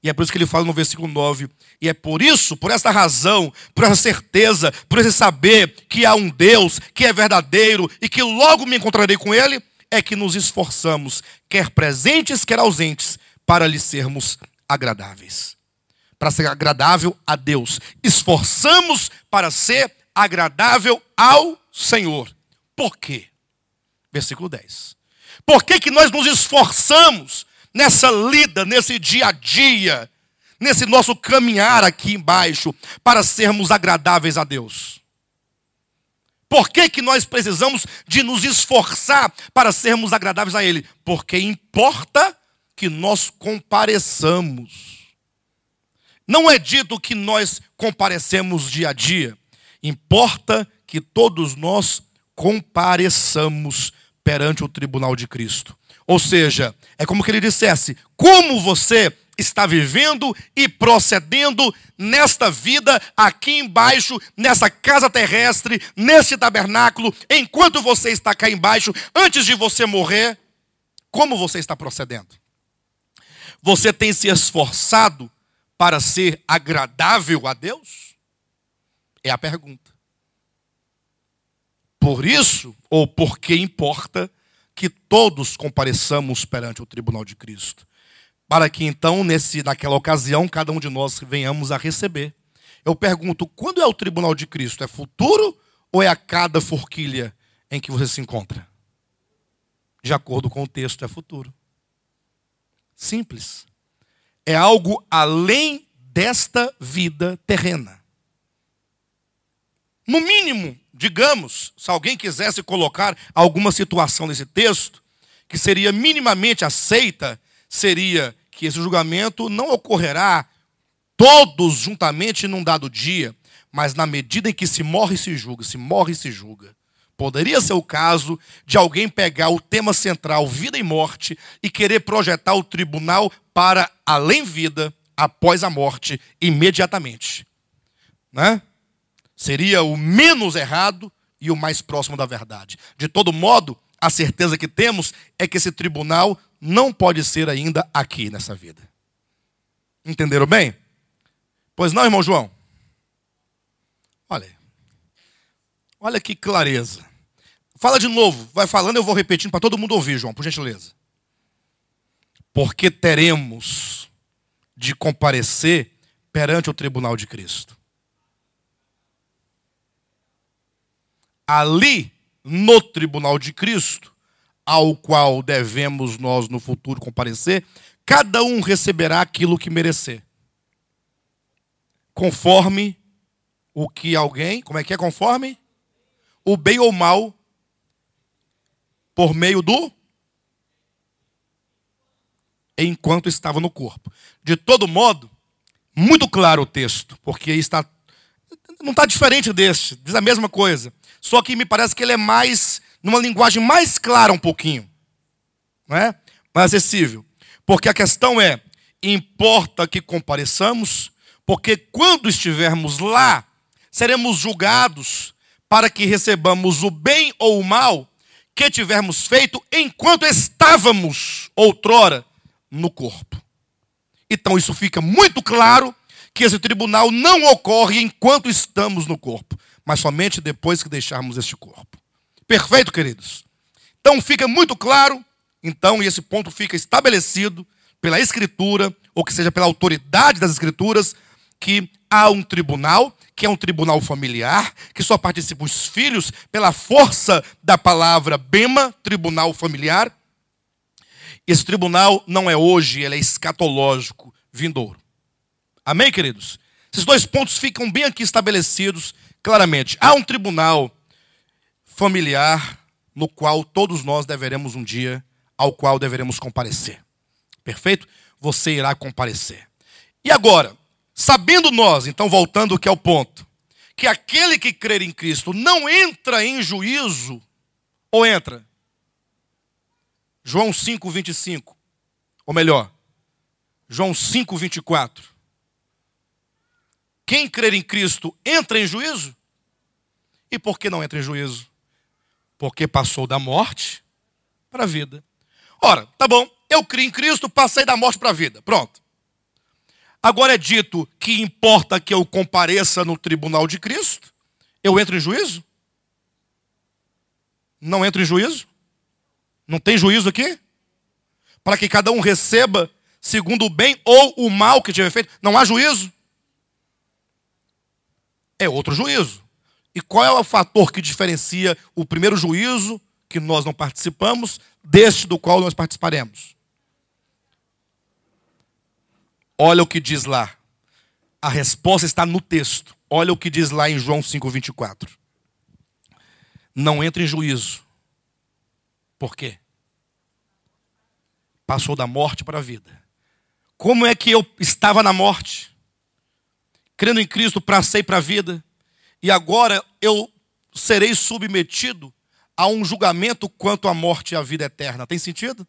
E é por isso que ele fala no versículo 9. E é por isso, por esta razão, por essa certeza, por esse saber que há um Deus que é verdadeiro e que logo me encontrarei com ele, é que nos esforçamos, quer presentes, quer ausentes, para lhe sermos agradáveis. Para ser agradável a Deus. Esforçamos para ser agradável ao Senhor. Por quê? Versículo 10. Por que que nós nos esforçamos nessa lida, nesse dia a dia, nesse nosso caminhar aqui embaixo, para sermos agradáveis a Deus? Por que que nós precisamos de nos esforçar para sermos agradáveis a Ele? Porque importa que nós compareçamos. Não é dito que nós comparecemos dia a dia. Importa que todos nós compareçamos perante o tribunal de Cristo. Ou seja, é como que ele dissesse, como você está vivendo e procedendo nesta vida aqui embaixo, nessa casa terrestre, nesse tabernáculo, enquanto você está cá embaixo, antes de você morrer, como você está procedendo? Você tem se esforçado para ser agradável a Deus? É a pergunta. Por isso, ou porque importa que todos compareçamos perante o tribunal de Cristo. Para que então, naquela ocasião, cada um de nós venhamos a receber. Eu pergunto, quando é o tribunal de Cristo? É futuro ou é a cada forquilha em que você se encontra? De acordo com o texto, é futuro. Simples. É algo além desta vida terrena. No mínimo, digamos, se alguém quisesse colocar alguma situação nesse texto, que seria minimamente aceita, seria que esse julgamento não ocorrerá todos juntamente num dado dia, mas na medida em que se morre e se julga, se morre e se julga. Poderia ser o caso de alguém pegar o tema central, vida e morte, e querer projetar o tribunal para além vida, após a morte, imediatamente. Né? Seria o menos errado e o mais próximo da verdade. De todo modo, a certeza que temos é que esse tribunal não pode ser ainda aqui nessa vida. Entenderam bem? Pois não, irmão João? Olha que clareza. Fala de novo, vai falando, eu vou repetindo para todo mundo ouvir, João, por gentileza. Porque teremos de comparecer perante o tribunal de Cristo. Ali, no tribunal de Cristo, ao qual devemos nós no futuro comparecer, cada um receberá aquilo que merecer. Conforme o que alguém, como é que é? Conforme o bem ou mal, por meio do enquanto estava no corpo. De todo modo, muito claro o texto, porque está, não está diferente deste, diz a mesma coisa. Só que me parece que ele é mais, numa linguagem mais clara um pouquinho. Não é? Mais acessível. Porque a questão é, importa que compareçamos, porque quando estivermos lá, seremos julgados para que recebamos o bem ou o mal que tivermos feito enquanto estávamos outrora no corpo. Então isso fica muito claro que esse tribunal não ocorre enquanto estamos no corpo, mas somente depois que deixarmos este corpo. Perfeito, queridos? Então fica muito claro, então, e esse ponto fica estabelecido pela Escritura, ou que seja pela autoridade das Escrituras, que há um tribunal, que é um tribunal familiar, que só participam os filhos pela força da palavra bema, tribunal familiar. Esse tribunal não é hoje, ele é escatológico, vindouro. Amém, queridos? Esses dois pontos ficam bem aqui estabelecidos claramente. Há um tribunal familiar no qual todos nós deveremos um dia, ao qual deveremos comparecer. Perfeito? Você irá comparecer. E agora, sabendo nós, então voltando que é o ponto, que aquele que crer em Cristo não entra em juízo, ou entra? João 5:25, ou melhor, João 5:24. Quem crer em Cristo entra em juízo? E por que não entra em juízo? Porque passou da morte para a vida. Ora, tá bom, eu criei em Cristo, passei da morte para a vida. Pronto. agora é dito que importa que eu compareça no tribunal de Cristo, eu entro em juízo? Não entro em juízo? Não tem juízo aqui? Para que cada um receba segundo o bem ou o mal que tiver feito. Não há juízo? É outro juízo. E qual é o fator que diferencia o primeiro juízo, que nós não participamos, deste do qual nós participaremos? Olha o que diz lá. A resposta está no texto. Olha o que diz lá em João 5:24. Não entre em juízo. Por quê? Passou da morte para a vida. Como é que eu estava na morte, crendo em Cristo, passei para a vida, e agora eu serei submetido a um julgamento quanto à morte e à vida eterna? Tem sentido?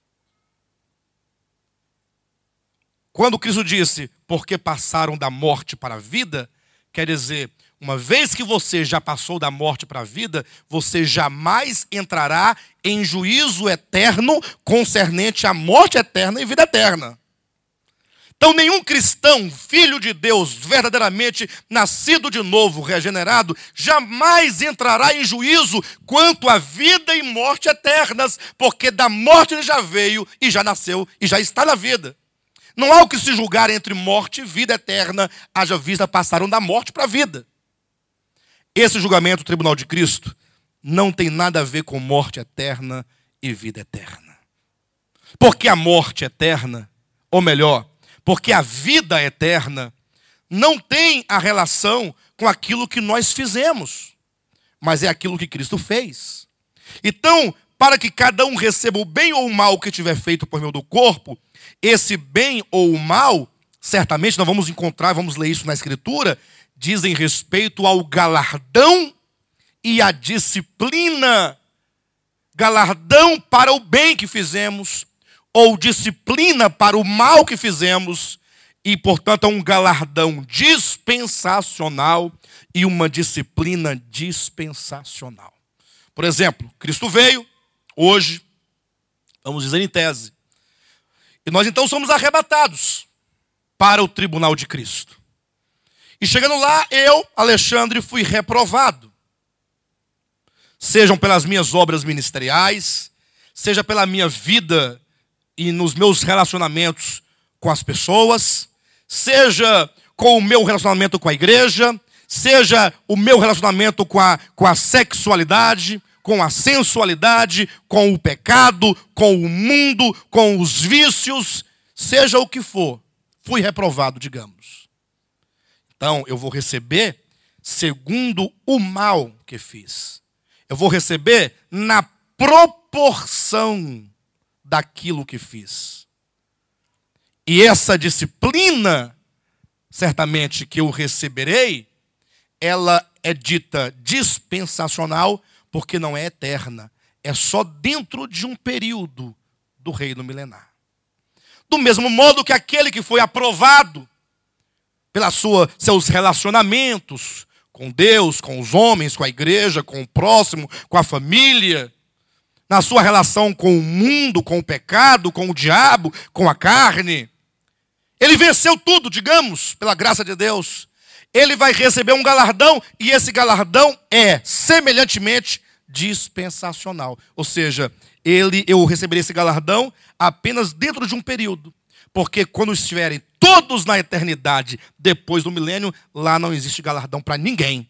Quando Cristo disse, porque passaram da morte para a vida, quer dizer, uma vez que você já passou da morte para a vida, você jamais entrará em juízo eterno concernente à morte eterna e vida eterna. Então nenhum cristão, filho de Deus, verdadeiramente nascido de novo, regenerado, jamais entrará em juízo quanto à vida e morte eternas, porque da morte ele já veio e já nasceu e já está na vida. Não há o que se julgar entre morte e vida eterna, haja vista passaram da morte para a vida. Esse julgamento, o tribunal de Cristo, não tem nada a ver com morte eterna e vida eterna. Porque a morte eterna, ou melhor, porque a vida eterna não tem a relação com aquilo que nós fizemos, mas é aquilo que Cristo fez. Então, para que cada um receba o bem ou o mal que tiver feito por meio do corpo, esse bem ou o mal, certamente nós vamos encontrar, vamos ler isso na Escritura, dizem respeito ao galardão e à disciplina. Galardão para o bem que fizemos, ou disciplina para o mal que fizemos, e, portanto, é um galardão dispensacional e uma disciplina dispensacional. Por exemplo, Cristo veio, hoje, vamos dizer em tese, e nós então somos arrebatados para o tribunal de Cristo. E chegando lá, eu, Alexandre, fui reprovado. Sejam pelas minhas obras ministeriais, seja pela minha vida e nos meus relacionamentos com as pessoas, seja com o meu relacionamento com a igreja, seja o meu relacionamento com a sexualidade, com a sensualidade, com o pecado, com o mundo, com os vícios, seja o que for, fui reprovado, digamos. Então, eu vou receber segundo o mal que fiz. Eu vou receber na proporção daquilo que fiz. E essa disciplina, certamente que eu receberei, ela é dita dispensacional, porque não é eterna. É só dentro de um período do reino milenar. Do mesmo modo que aquele que foi aprovado pelos seus relacionamentos com Deus, com os homens, com a igreja, com o próximo, com a família, na sua relação com o mundo, com o pecado, com o diabo, com a carne, ele venceu tudo, digamos, pela graça de Deus. Ele vai receber um galardão, e esse galardão é semelhantemente dispensacional. Ou seja, eu receberei esse galardão apenas dentro de um período. Porque quando estiverem todos na eternidade, depois do milênio, lá não existe galardão para ninguém.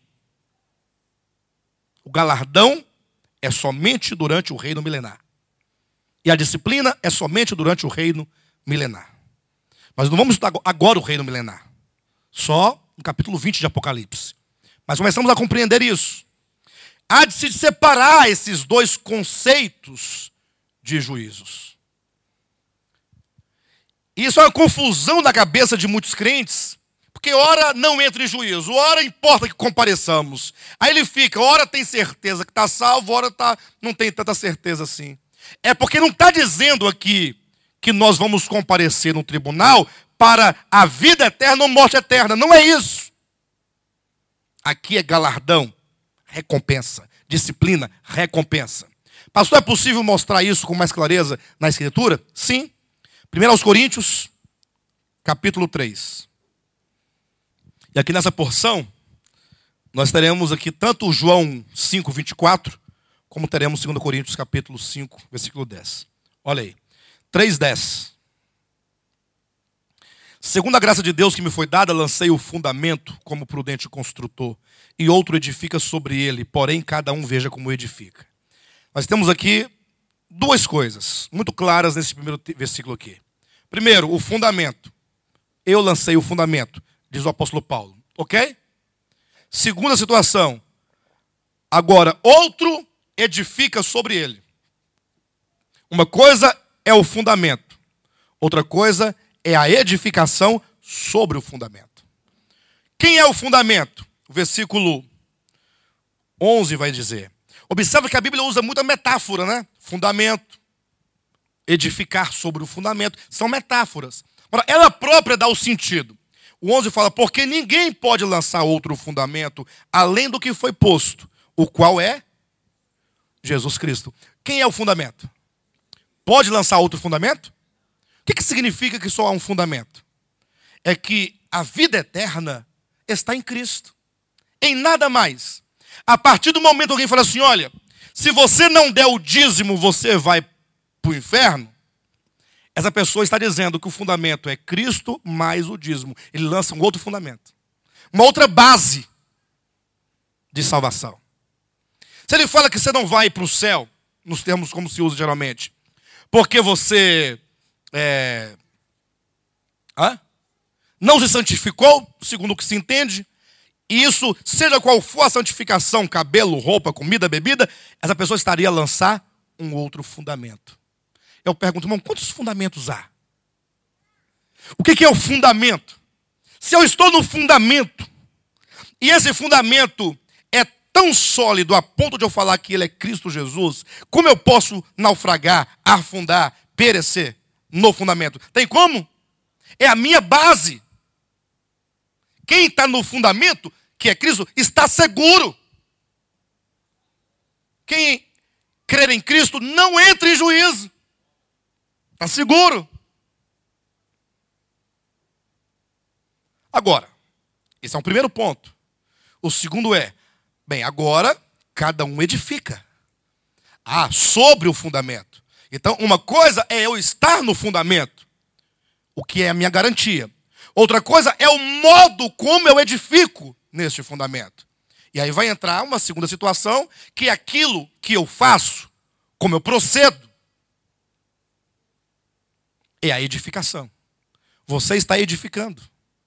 O galardão é somente durante o reino milenar. E a disciplina é somente durante o reino milenar. Mas não vamos estudar agora o reino milenar. Só no capítulo 20 de Apocalipse. Mas começamos a compreender isso. Há de se separar esses dois conceitos de juízos. Isso é uma confusão na cabeça de muitos crentes, porque ora não entra em juízo, ora importa que compareçamos. Aí ele fica, ora tem certeza que está salvo, ora não tem tanta certeza assim. É porque não está dizendo aqui que nós vamos comparecer no tribunal para a vida eterna ou morte eterna. Não é isso. Aqui é galardão, recompensa. Disciplina, recompensa. Pastor, é possível mostrar isso com mais clareza na Escritura? Sim. 1 aos Coríntios, capítulo 3. E aqui nessa porção, nós teremos aqui tanto João 5, 24, como teremos 2 Coríntios capítulo 5, versículo 10. Olha aí. 3:10. Segundo a graça de Deus que me foi dada, lancei o fundamento como prudente construtor, e outro edifica sobre ele, porém cada um veja como edifica. Nós temos aqui duas coisas muito claras nesse primeiro versículo aqui. Primeiro, o fundamento. Eu lancei o fundamento, diz o apóstolo Paulo. Ok? Segunda situação. Agora, outro edifica sobre ele. Uma coisa é o fundamento. Outra coisa é a edificação sobre o fundamento. Quem é o fundamento? O versículo 11 vai dizer. Observa que a Bíblia usa muita metáfora, né? Fundamento, edificar sobre o fundamento. São metáforas. Agora, ela própria dá o sentido. O 11 fala, porque ninguém pode lançar outro fundamento além do que foi posto, o qual é Jesus Cristo. Quem é o fundamento? Pode lançar outro fundamento? O que significa que só há um fundamento? É que a vida eterna está em Cristo. Em nada mais. A partir do momento que alguém fala assim, olha, se você não der o dízimo, você vai para o inferno. Essa pessoa está dizendo que o fundamento é Cristo mais o dízimo. Ele lança um outro fundamento. Uma outra base de salvação. Se ele fala que você não vai para o céu, nos termos como se usa geralmente, porque você não se santificou, segundo o que se entende, e isso, seja qual for a santificação, cabelo, roupa, comida, bebida, essa pessoa estaria a lançar um outro fundamento. Eu pergunto, irmão, quantos fundamentos há? O que é o fundamento? Se eu estou no fundamento, e esse fundamento é tão sólido a ponto de eu falar que ele é Cristo Jesus, como eu posso naufragar, afundar, perecer no fundamento? Tem como? É a minha base. Quem está no fundamento, que é Cristo, está seguro. Quem crer em Cristo não entra em juízo. Está seguro. Agora, esse é um primeiro ponto. O segundo é, bem, agora cada um edifica. Sobre o fundamento. Então, uma coisa é eu estar no fundamento, o que é a minha garantia. Outra coisa é o modo como eu edifico neste fundamento. E aí vai entrar uma segunda situação, que é aquilo que eu faço, como eu procedo, é a edificação. Você está edificando.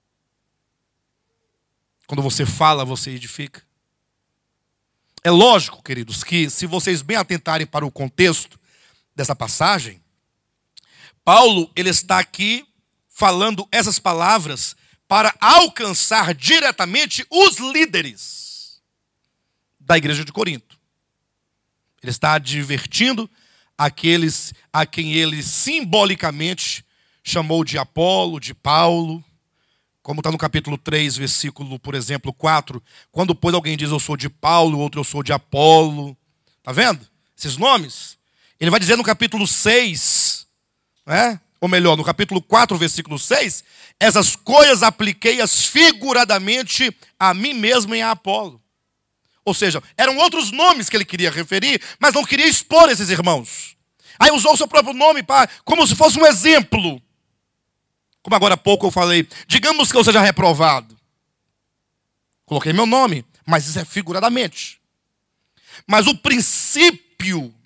Quando você fala, você edifica. É lógico, queridos, que se vocês bem atentarem para o contexto dessa passagem, Paulo, ele está aqui falando essas palavras para alcançar diretamente os líderes da igreja de Corinto. Ele está advertindo aqueles a quem ele simbolicamente chamou de Apolo, de Paulo, como está no capítulo 3, versículo, por exemplo, 4, quando pois alguém diz eu sou de Paulo, outro eu sou de Apolo. Está vendo? Esses nomes. Ele vai dizer no capítulo 6, né? Ou melhor, no capítulo 4, versículo 6, essas coisas apliquei-as figuradamente a mim mesmo e a Apolo. Ou seja, eram outros nomes que ele queria referir, mas não queria expor esses irmãos. Aí usou o seu próprio nome como se fosse um exemplo. Como agora há pouco eu falei, digamos que eu seja reprovado. Coloquei meu nome, mas isso é figuradamente. Mas o princípio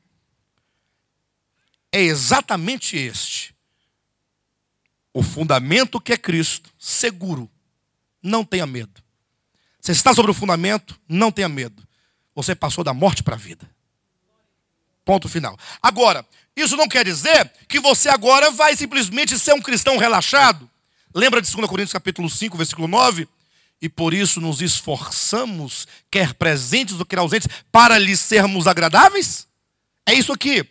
é exatamente este. O fundamento que é Cristo, seguro. Não tenha medo. Você está sobre o fundamento, não tenha medo. Você passou da morte para a vida. Ponto final. Agora, isso não quer dizer que você agora vai simplesmente ser um cristão relaxado. Lembra de 2 Coríntios capítulo 5, versículo 9? E por isso nos esforçamos, quer presentes ou quer ausentes, para lhes sermos agradáveis? É isso aqui.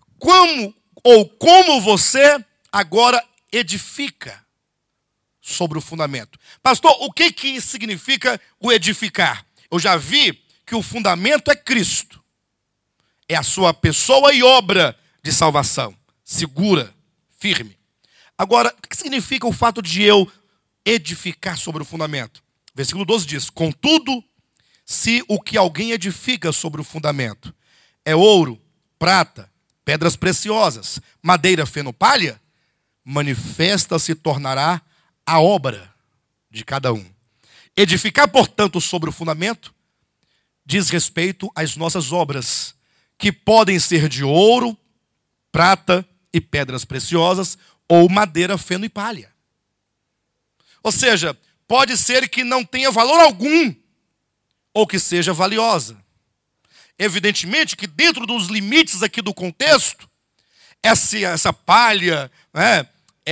Como você agora edifica sobre o fundamento. Pastor, o que significa o edificar? Eu já vi que o fundamento é Cristo. É a sua pessoa e obra de salvação. Segura, firme. Agora, o que significa o fato de eu edificar sobre o fundamento? Versículo 12 diz: contudo, se o que alguém edifica sobre o fundamento é ouro, prata, pedras preciosas, madeira, feno, palha, manifesta se tornará a obra de cada um. Edificar, portanto, sobre o fundamento diz respeito às nossas obras, que podem ser de ouro, prata e pedras preciosas, ou madeira, feno e palha. Ou seja, pode ser que não tenha valor algum, ou que seja valiosa. Evidentemente que dentro dos limites aqui do contexto, essa palha, né,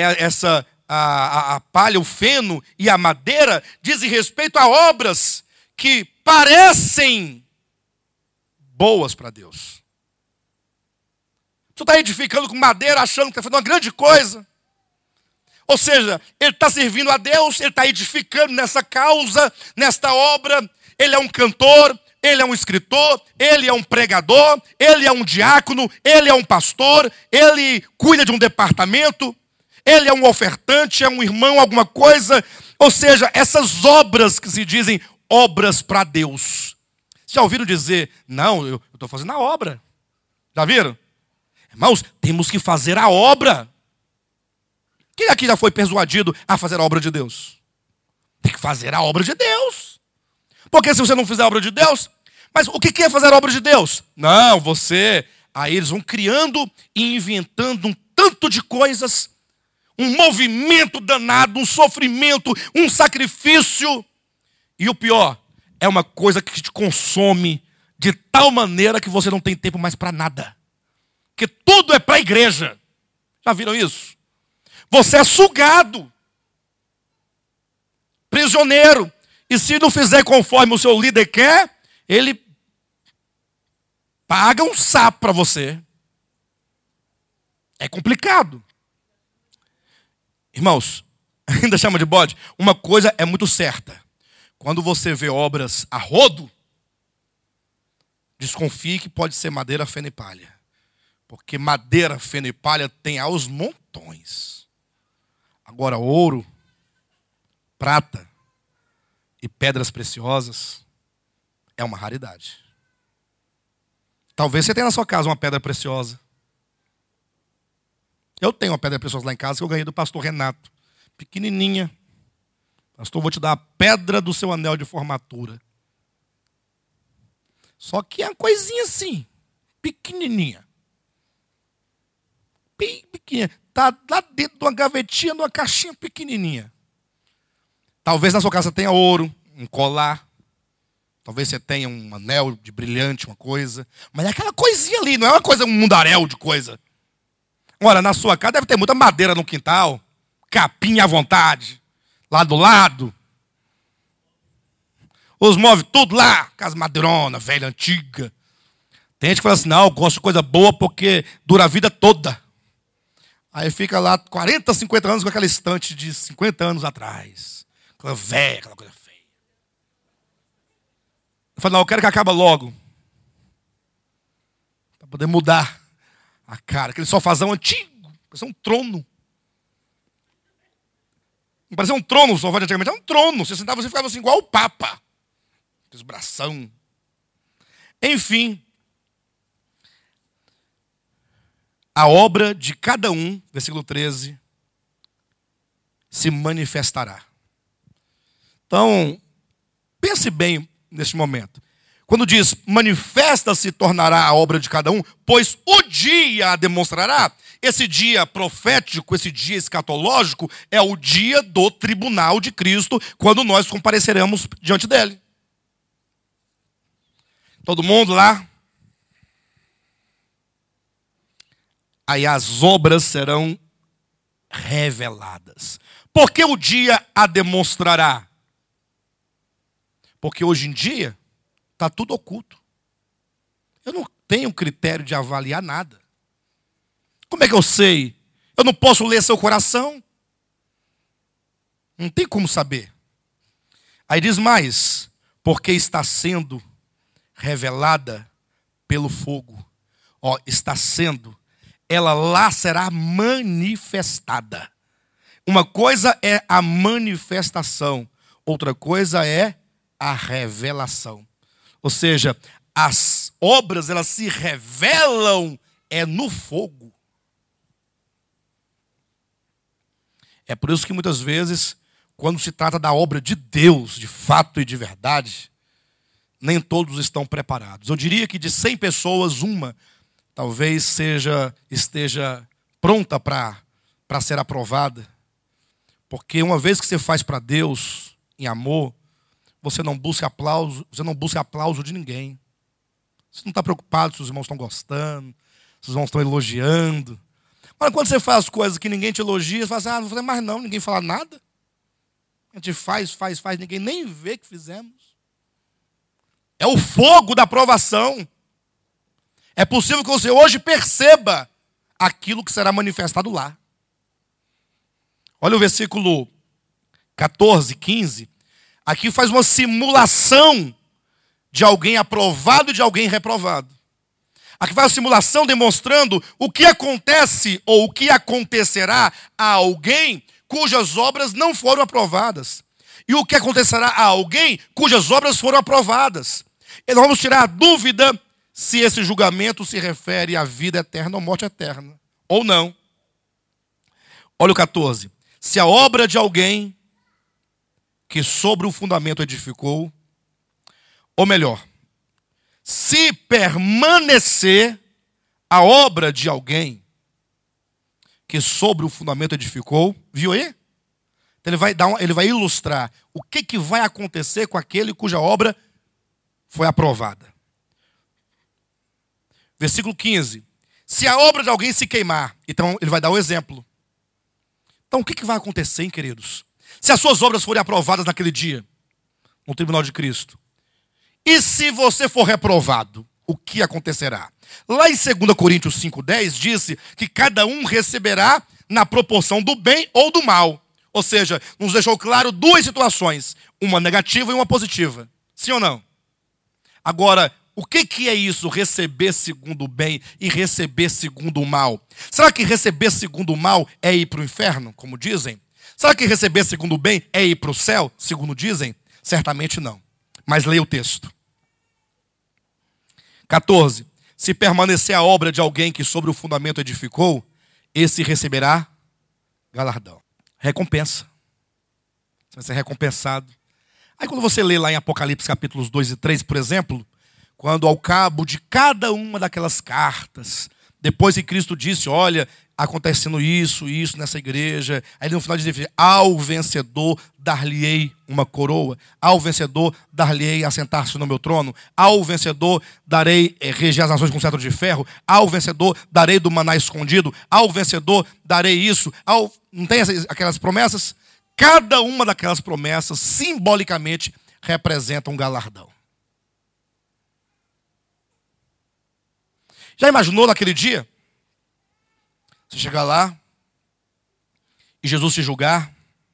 a palha, o feno e a madeira dizem respeito a obras que parecem boas para Deus. Você está edificando com madeira, achando que está fazendo uma grande coisa. Ou seja, ele está servindo a Deus, ele está edificando nessa causa, nesta obra. Ele é um cantor, ele é um escritor, ele é um pregador, ele é um diácono, ele é um pastor, ele cuida de um departamento, ele é um ofertante, é um irmão, alguma coisa. Ou seja, essas obras que se dizem obras para Deus. Já ouviram dizer, não, eu estou fazendo a obra. Já viram? Irmãos, temos que fazer a obra. Quem aqui já foi persuadido a fazer a obra de Deus? Tem que fazer a obra de Deus. Porque se você não fizer a obra de Deus, mas o que é fazer a obra de Deus? Não, você... Aí eles vão criando e inventando um tanto de coisas, um movimento danado, um sofrimento, um sacrifício. E o pior, é uma coisa que te consome de tal maneira que você não tem tempo mais para nada. Que tudo é para a igreja. Já viram isso? Você é sugado, prisioneiro. E se não fizer conforme o seu líder quer, ele paga um sapo para você. É complicado. Irmãos, ainda chama de bode? Uma coisa é muito certa. Quando você vê obras a rodo, desconfie que pode ser madeira, feno e palha. Porque madeira, feno e palha tem aos montões. Agora, ouro, prata e pedras preciosas é uma raridade. Talvez você tenha na sua casa uma pedra preciosa. Eu tenho uma pedra preciosa lá em casa que eu ganhei do pastor Renato. Pequenininha. Pastor, vou te dar a pedra do seu anel de formatura. Só que é uma coisinha assim, pequenininha. Bem pequenininha. Está lá dentro de uma gavetinha, de uma caixinha pequenininha. Talvez na sua casa tenha ouro, um colar. Talvez você tenha um anel de brilhante, uma coisa. Mas é aquela coisinha ali, não é uma coisa, um mundaréu de coisa. Ora, na sua casa deve ter muita madeira no quintal. Capinha à vontade. Lá do lado. Os móveis tudo lá. Casa madeirona, velha, antiga. Tem gente que fala assim, não, eu gosto de coisa boa porque dura a vida toda. Aí fica lá 40, 50 anos com aquela estante de 50 anos atrás. Aquela velha, aquela coisa feia. Eu falo, não, eu quero que acabe logo. Para poder mudar a cara. Aquele sofazão antigo. Parece um trono. Não parecia um trono, o sofá de antigamente. Era um trono. Você sentava, você ficava assim, igual o Papa. Aqueles bração. Enfim. A obra de cada um, versículo 13, se manifestará. Então, pense bem neste momento. Quando diz, manifesta-se tornará a obra de cada um, pois o dia a demonstrará. Esse dia profético, esse dia escatológico, é o dia do tribunal de Cristo, quando nós compareceremos diante dele. Todo mundo lá. Aí as obras serão reveladas. Por que o dia a demonstrará? Porque hoje em dia está tudo oculto. Eu não tenho critério de avaliar nada. Como é que eu sei? Eu não posso ler seu coração? Não tem como saber. Aí diz mais, porque está sendo revelada pelo fogo. Ó, está sendo, ela lá será manifestada. Uma coisa é a manifestação, outra coisa é a revelação. Ou seja, as obras, elas se revelam no fogo. É por isso que muitas vezes, quando se trata da obra de Deus, de fato e de verdade, nem todos estão preparados. Eu diria que de 100 pessoas, uma talvez esteja pronta para ser aprovada. Porque uma vez que você faz para Deus, em amor, você não busca aplauso de ninguém. Você não está preocupado se os irmãos estão gostando, se os irmãos estão elogiando. Mas quando você faz coisas que ninguém te elogia, você fala assim, não vou fazer mais não, ninguém fala nada. A gente faz, ninguém nem vê que fizemos. É o fogo da aprovação. É possível que você hoje perceba aquilo que será manifestado lá. Olha o versículo 14, 15. Aqui faz uma simulação de alguém aprovado e de alguém reprovado. Aqui faz uma simulação demonstrando o que acontece ou o que acontecerá a alguém cujas obras não foram aprovadas. E o que acontecerá a alguém cujas obras foram aprovadas. E nós vamos tirar a dúvida se esse julgamento se refere à vida eterna ou morte eterna. Ou não. Olha o 14. Se a obra de alguém que sobre o fundamento edificou, ou melhor, se permanecer a obra de alguém que sobre o fundamento edificou, viu aí? Então ele vai ilustrar o que vai acontecer com aquele cuja obra foi aprovada. Versículo 15. Se a obra de alguém se queimar, então ele vai dar um exemplo. Então o que vai acontecer, hein, queridos? Se as suas obras forem aprovadas naquele dia, no tribunal de Cristo, e se você for reprovado, o que acontecerá? Lá em 2 Coríntios 5,10 disse que cada um receberá na proporção do bem ou do mal. Ou seja, nos deixou claro duas situações, uma negativa e uma positiva. Sim ou não? Agora, o que é isso, receber segundo o bem e receber segundo o mal? Será que receber segundo o mal é ir para o inferno, como dizem? Será que receber segundo o bem é ir para o céu, segundo dizem? Certamente não. Mas leia o texto. 14. Se permanecer a obra de alguém que sobre o fundamento edificou, esse receberá galardão. Recompensa. Você vai ser recompensado. Aí quando você lê lá em Apocalipse capítulos 2 e 3, por exemplo, quando ao cabo de cada uma daquelas cartas, depois que Cristo disse, olha, acontecendo isso nessa igreja, aí no final diz, ao vencedor dar-lhe-ei uma coroa, ao vencedor dar-lhe-ei assentar-se no meu trono, ao vencedor darei reger as nações com cetro de ferro, ao vencedor darei do maná escondido, ao vencedor darei isso, não tem aquelas promessas? Cada uma daquelas promessas, simbolicamente, representa um galardão. Já imaginou naquele dia? Você chegar lá e Jesus te julgar.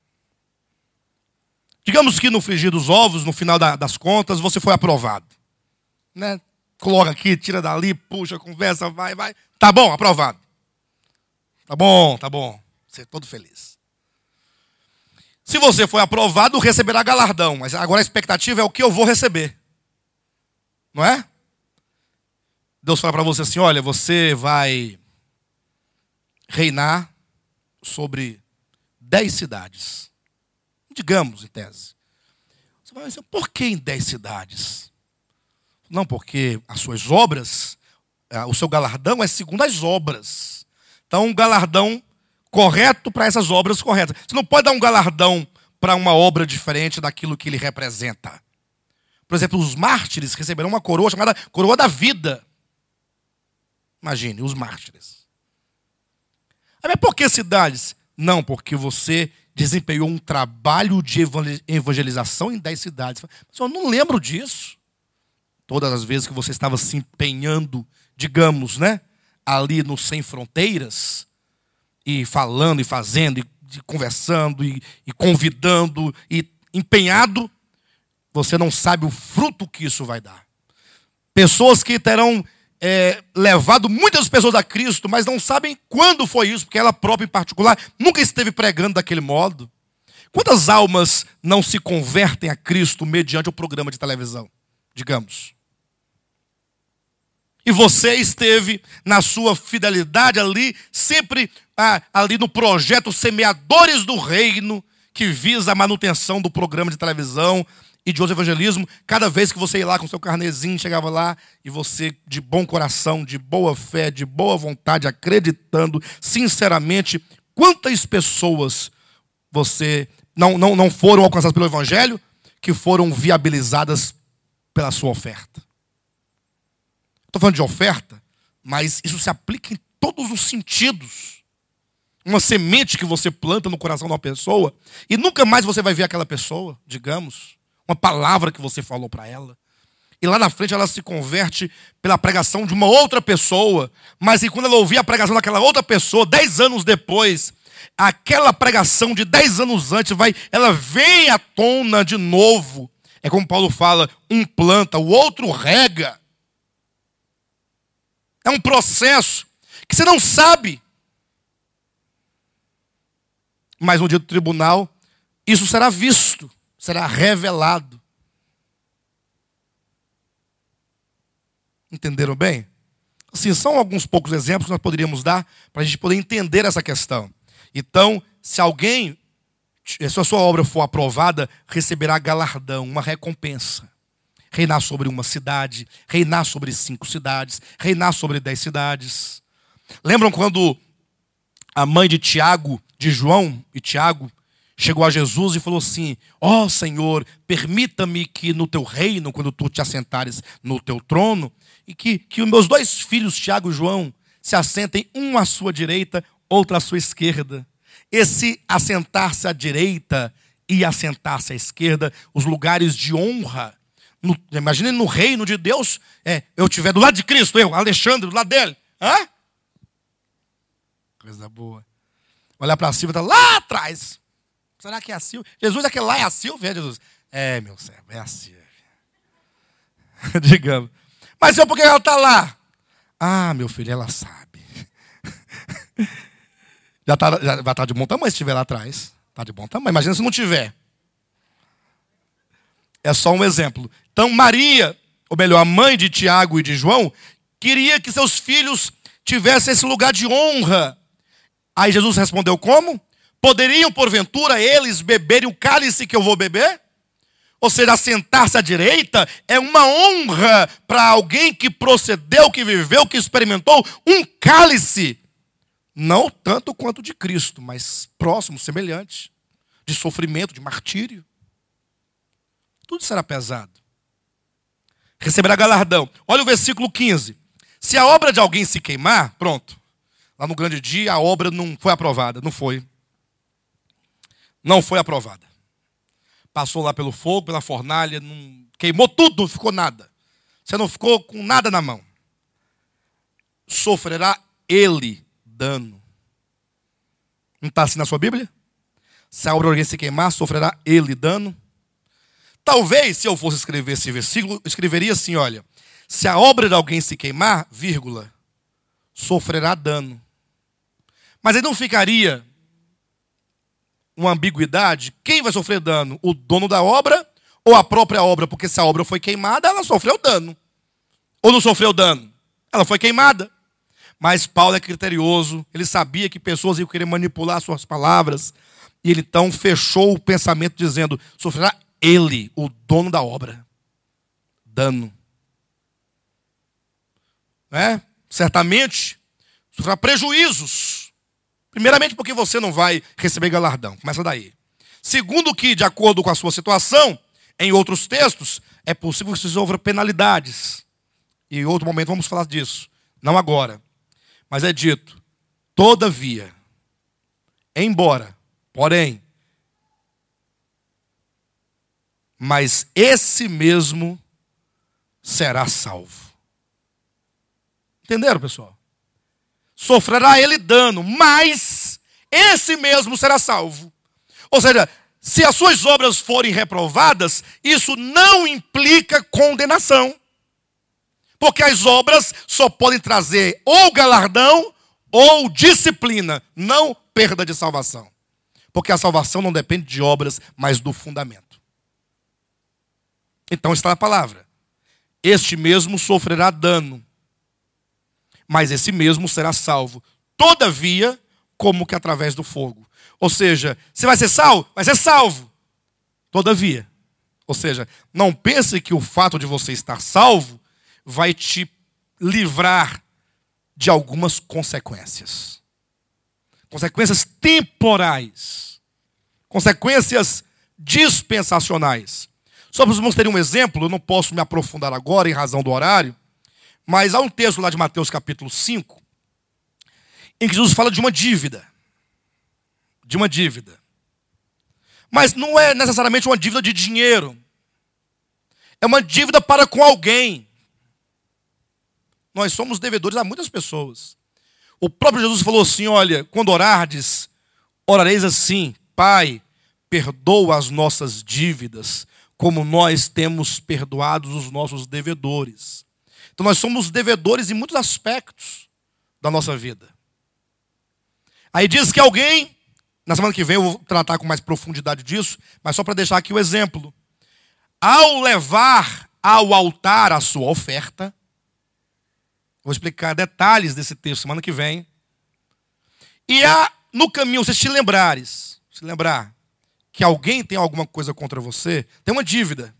Digamos que no frigir dos ovos, no final das contas, você foi aprovado. Né? Coloca aqui, tira dali, puxa, conversa, vai. Tá bom, aprovado. Tá bom. Você é todo feliz. Se você foi aprovado, receberá galardão. Mas agora a expectativa é o que eu vou receber. Não é? Deus fala para você assim, olha, você vai reinar sobre 10 cidades. Digamos, em tese. Você vai dizer, por que em 10 cidades? Não, porque as suas obras, o seu galardão é segundo as obras. Então, um galardão correto para essas obras corretas. Você não pode dar um galardão para uma obra diferente daquilo que ele representa. Por exemplo, os mártires receberão uma coroa chamada coroa da vida. Imagine, os mártires. Mas por que cidades? Não, porque você desempenhou um trabalho de evangelização em 10 cidades. Mas eu não lembro disso. Todas as vezes que você estava se empenhando, digamos, né, ali no Sem Fronteiras, e falando, e fazendo, e conversando, e convidando, e empenhado, você não sabe o fruto que isso vai dar. Pessoas que terão levado muitas pessoas a Cristo, mas não sabem quando foi isso, porque ela própria em particular nunca esteve pregando daquele modo. Quantas almas não se convertem a Cristo mediante o programa de televisão, digamos? E você esteve na sua fidelidade ali, sempre ali no projeto Semeadores do Reino, que visa a manutenção do programa de televisão e de outro evangelismo. Cada vez que você ia lá com seu carnezinho, chegava lá e você, de bom coração, de boa fé, de boa vontade, acreditando sinceramente, quantas pessoas você não foram alcançadas pelo evangelho, que foram viabilizadas pela sua oferta. Estou falando de oferta, mas isso se aplica em todos os sentidos. Uma semente que você planta no coração de uma pessoa e nunca mais você vai ver aquela pessoa, digamos. Uma palavra que você falou para ela. E lá na frente ela se converte pela pregação de uma outra pessoa. Mas e quando ela ouvir a pregação daquela outra pessoa, 10 anos depois, aquela pregação de 10 anos antes, ela vem à tona de novo. É como Paulo fala, um planta, o outro rega. É um processo que você não sabe. Mas no dia do tribunal, isso será visto, será revelado. Entenderam bem? Assim, são alguns poucos exemplos que nós poderíamos dar para a gente poder entender essa questão. Então, se a sua obra for aprovada, receberá galardão, uma recompensa. Reinar sobre uma cidade, reinar sobre 5 cidades, reinar sobre 10 cidades. Lembram quando a mãe de Tiago, de João e Tiago, chegou a Jesus e falou assim: ó Senhor, permita-me que no teu reino, quando tu te assentares no teu trono, e que os meus 2 filhos, Tiago e João, se assentem, um à sua direita, outro à sua esquerda. Esse assentar-se à direita e assentar-se à esquerda, os lugares de honra. Imagine no reino de Deus, eu estiver do lado de Cristo, eu, Alexandre, do lado dele. Hã? Coisa boa. Olhar para a Silvia, está lá atrás. Será que é a Silvia? Jesus, aquele lá é a Silvia? Jesus. É, meu servo, é a Silvia. Digamos. Mas por que ela está lá? Ah, meu filho, ela sabe. Já vai estar de bom tamanho se estiver lá atrás. Está de bom tamanho. Imagina se não tiver. É só um exemplo. Então Maria, ou melhor, a mãe de Tiago e de João, queria que seus filhos tivessem esse lugar de honra. Aí Jesus respondeu como? Poderiam, porventura, eles beberem o cálice que eu vou beber? Ou seja, assentar-se à direita é uma honra para alguém que procedeu, que viveu, que experimentou um cálice. Não tanto quanto de Cristo, mas próximo, semelhante. De sofrimento, de martírio. Tudo será pesado. Receberá galardão. Olha o versículo 15. Se a obra de alguém se queimar, pronto. Lá no grande dia a obra não foi aprovada. Não foi. Não foi aprovada. Passou lá pelo fogo, pela fornalha, não queimou tudo, não ficou nada. Você não ficou com nada na mão. Sofrerá ele dano. Não está assim na sua Bíblia? Se a obra de alguém se queimar, sofrerá ele dano. Talvez, se eu fosse escrever esse versículo, escreveria assim, olha. Se a obra de alguém se queimar, vírgula, sofrerá dano. Mas aí não ficaria uma ambiguidade? Quem vai sofrer dano? O dono da obra ou a própria obra? Porque se a obra foi queimada, ela sofreu dano. Ou não sofreu dano? Ela foi queimada. Mas Paulo é criterioso. Ele sabia que pessoas iam querer manipular suas palavras. E ele então fechou o pensamento dizendo, sofrerá ele, o dono da obra, dano. Certamente, sofrerá prejuízos. Primeiramente porque você não vai receber galardão. Começa daí. Segundo que, de acordo com a sua situação, em outros textos, é possível que você sofra penalidades. E em outro momento vamos falar disso. Não agora. Mas é dito, todavia, embora, porém, mas esse mesmo será salvo. Entenderam, pessoal? Sofrerá ele dano, mas esse mesmo será salvo. Ou seja, se as suas obras forem reprovadas, isso não implica condenação. Porque as obras só podem trazer ou galardão ou disciplina, não perda de salvação. Porque a salvação não depende de obras, mas do fundamento. Então está na palavra. Este mesmo sofrerá dano, mas esse mesmo será salvo. Todavia, como que através do fogo. Ou seja, você vai ser salvo? Vai ser salvo. Todavia. Ou seja, não pense que o fato de você estar salvo vai te livrar de algumas consequências. Consequências temporais. Consequências dispensacionais. Só para os irmãos terem um exemplo, eu não posso me aprofundar agora em razão do horário, mas há um texto lá de Mateus capítulo 5, em que Jesus fala de uma dívida. De uma dívida. Mas não é necessariamente uma dívida de dinheiro. É uma dívida para com alguém. Nós somos devedores a muitas pessoas. O próprio Jesus falou assim, olha, quando orardes, orareis assim, Pai, perdoa as nossas dívidas, como nós temos perdoado os nossos devedores. Então nós somos devedores em muitos aspectos da nossa vida. Aí diz que alguém, na semana que vem eu vou tratar com mais profundidade disso, mas só para deixar aqui o exemplo. Ao levar ao altar a sua oferta, vou explicar detalhes desse texto semana que vem. E no caminho, se lembrar que alguém tem alguma coisa contra você, tem uma dívida.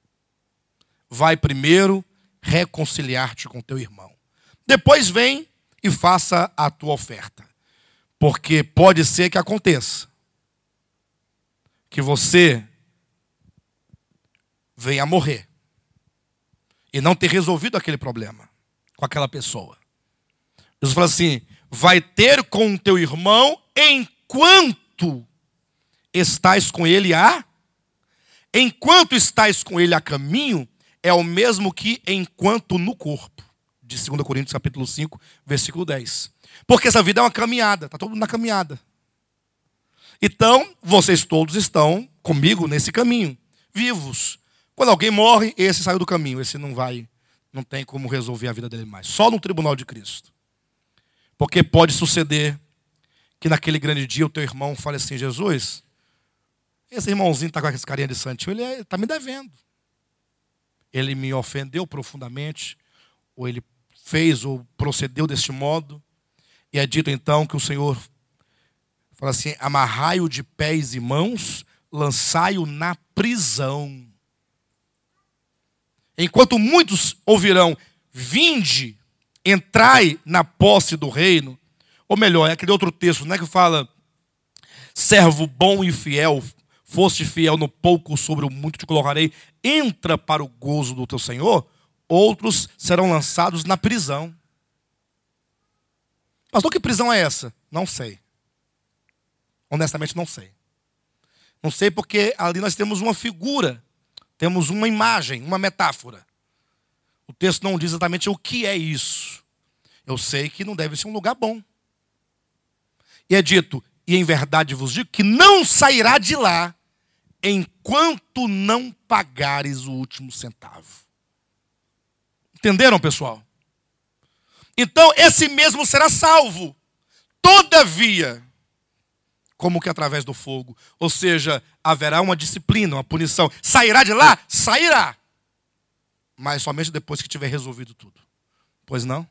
Vai primeiro reconciliar-te com teu irmão. Depois vem e faça a tua oferta. Porque pode ser que aconteça que você venha a morrer e não ter resolvido aquele problema com aquela pessoa. Jesus fala assim, vai ter com o teu irmão enquanto estás com ele enquanto estás com ele a caminho, é o mesmo que enquanto no corpo. De 2 Coríntios capítulo 5, versículo 10. Porque essa vida é uma caminhada, está todo mundo na caminhada. Então, vocês todos estão comigo nesse caminho, vivos. Quando alguém morre, esse saiu do caminho, esse não tem como resolver a vida dele mais. Só no tribunal de Cristo. Porque pode suceder que naquele grande dia o teu irmão fale assim, Jesus, esse irmãozinho está com esse carinha de santinho, ele está me devendo. Ele me ofendeu profundamente, ou ele fez ou procedeu deste modo. E é dito então que o Senhor fala assim, amarrai-o de pés e mãos, lançai-o na prisão. Enquanto muitos ouvirão, vinde, entrai na posse do reino. Ou melhor, é aquele outro texto, né, que fala, servo bom e fiel, foste fiel no pouco, sobre o muito te colocarei, entra para o gozo do teu Senhor. Outros serão lançados na prisão. Pastor, que prisão é essa? Não sei. Honestamente não sei. Não sei porque ali nós temos uma figura, temos uma imagem, uma metáfora. O texto não diz exatamente o que é isso. Eu sei que não deve ser um lugar bom. E é dito, e em verdade vos digo, que não sairá de lá enquanto não pagares o último centavo. Entenderam, pessoal? Então, esse mesmo será salvo. Todavia, como que através do fogo. Ou seja, haverá uma disciplina, uma punição. Sairá de lá? Sairá. Mas somente depois que tiver resolvido tudo. Pois não?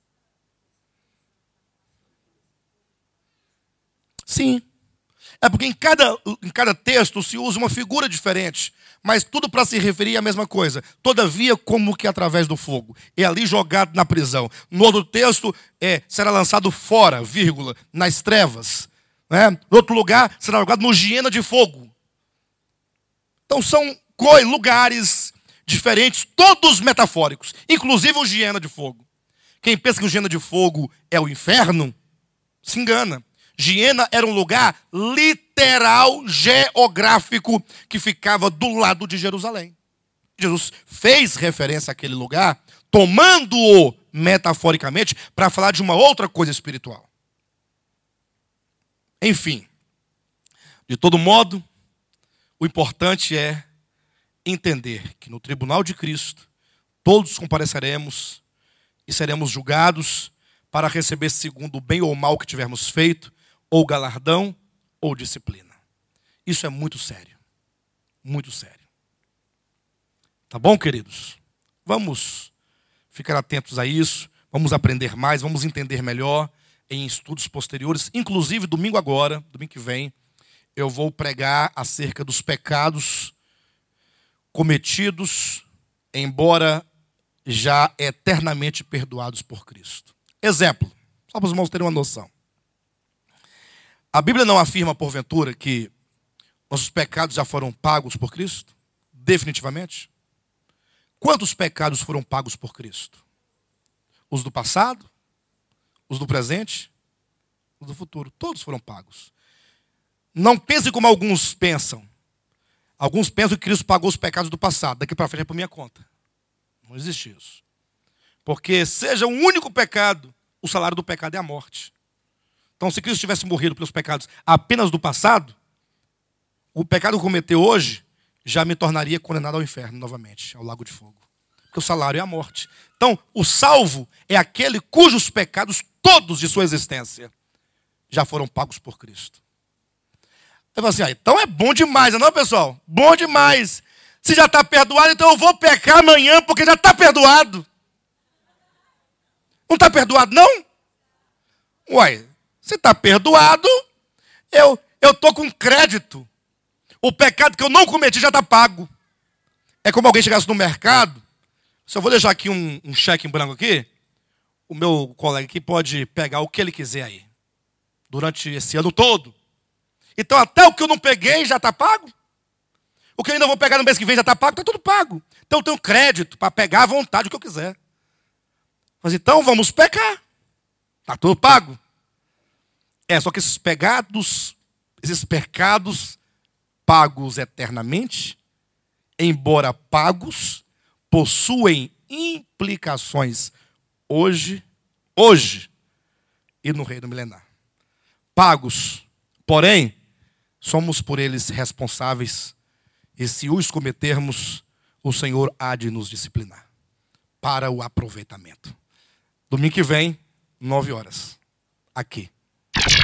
Sim. É porque em cada texto se usa uma figura diferente, mas tudo para se referir à mesma coisa. Todavia, como que através do fogo. É ali jogado na prisão. No outro texto, será lançado fora, vírgula, nas trevas. Né? No outro lugar, será jogado no hiena de fogo. Então são lugares diferentes, todos metafóricos, inclusive o hiena de fogo. Quem pensa que o hiena de fogo é o inferno, se engana. Hiena era um lugar literal, geográfico, que ficava do lado de Jerusalém. Jesus fez referência àquele lugar, tomando-o metaforicamente, para falar de uma outra coisa espiritual. Enfim, de todo modo, o importante é entender que no tribunal de Cristo, todos compareceremos e seremos julgados para receber segundo o bem ou o mal que tivermos feito, ou galardão, ou disciplina. Isso é muito sério. Muito sério. Tá bom, queridos? Vamos ficar atentos a isso, vamos aprender mais, vamos entender melhor em estudos posteriores. Inclusive, domingo que vem, eu vou pregar acerca dos pecados cometidos, embora já eternamente perdoados por Cristo. Exemplo, só para os irmãos terem uma noção. A Bíblia não afirma, porventura, que nossos pecados já foram pagos por Cristo? Definitivamente. Quantos pecados foram pagos por Cristo? Os do passado? Os do presente? Os do futuro? Todos foram pagos. Não pense como alguns pensam. Alguns pensam que Cristo pagou os pecados do passado. Daqui para frente é por minha conta. Não existe isso. Porque seja um único pecado, o salário do pecado é a morte. Então, se Cristo tivesse morrido pelos pecados apenas do passado, o pecado que cometeu hoje já me tornaria condenado ao inferno novamente, ao lago de fogo. Porque o salário é a morte. Então, o salvo é aquele cujos pecados todos de sua existência já foram pagos por Cristo. Aí fala assim, então é bom demais, não é, pessoal? Bom demais. Se já está perdoado, então eu vou pecar amanhã, porque já está perdoado. Não está perdoado, não? Uai, se está perdoado, eu estou com crédito. O pecado que eu não cometi já está pago. É como alguém chegasse no mercado. Se eu vou deixar aqui um cheque em branco aqui, o meu colega aqui pode pegar o que ele quiser aí. Durante esse ano todo. Então até o que eu não peguei já está pago. O que eu ainda vou pegar no mês que vem já está pago, está tudo pago. Então eu tenho crédito para pegar à vontade o que eu quiser. Mas então vamos pecar. Está tudo pago. Só que esses pecados pagos eternamente, embora pagos, possuem implicações hoje e no reino milenar. Pagos, porém, somos por eles responsáveis, e se os cometermos, o Senhor há de nos disciplinar para o aproveitamento. Domingo que vem, 9 horas, aqui.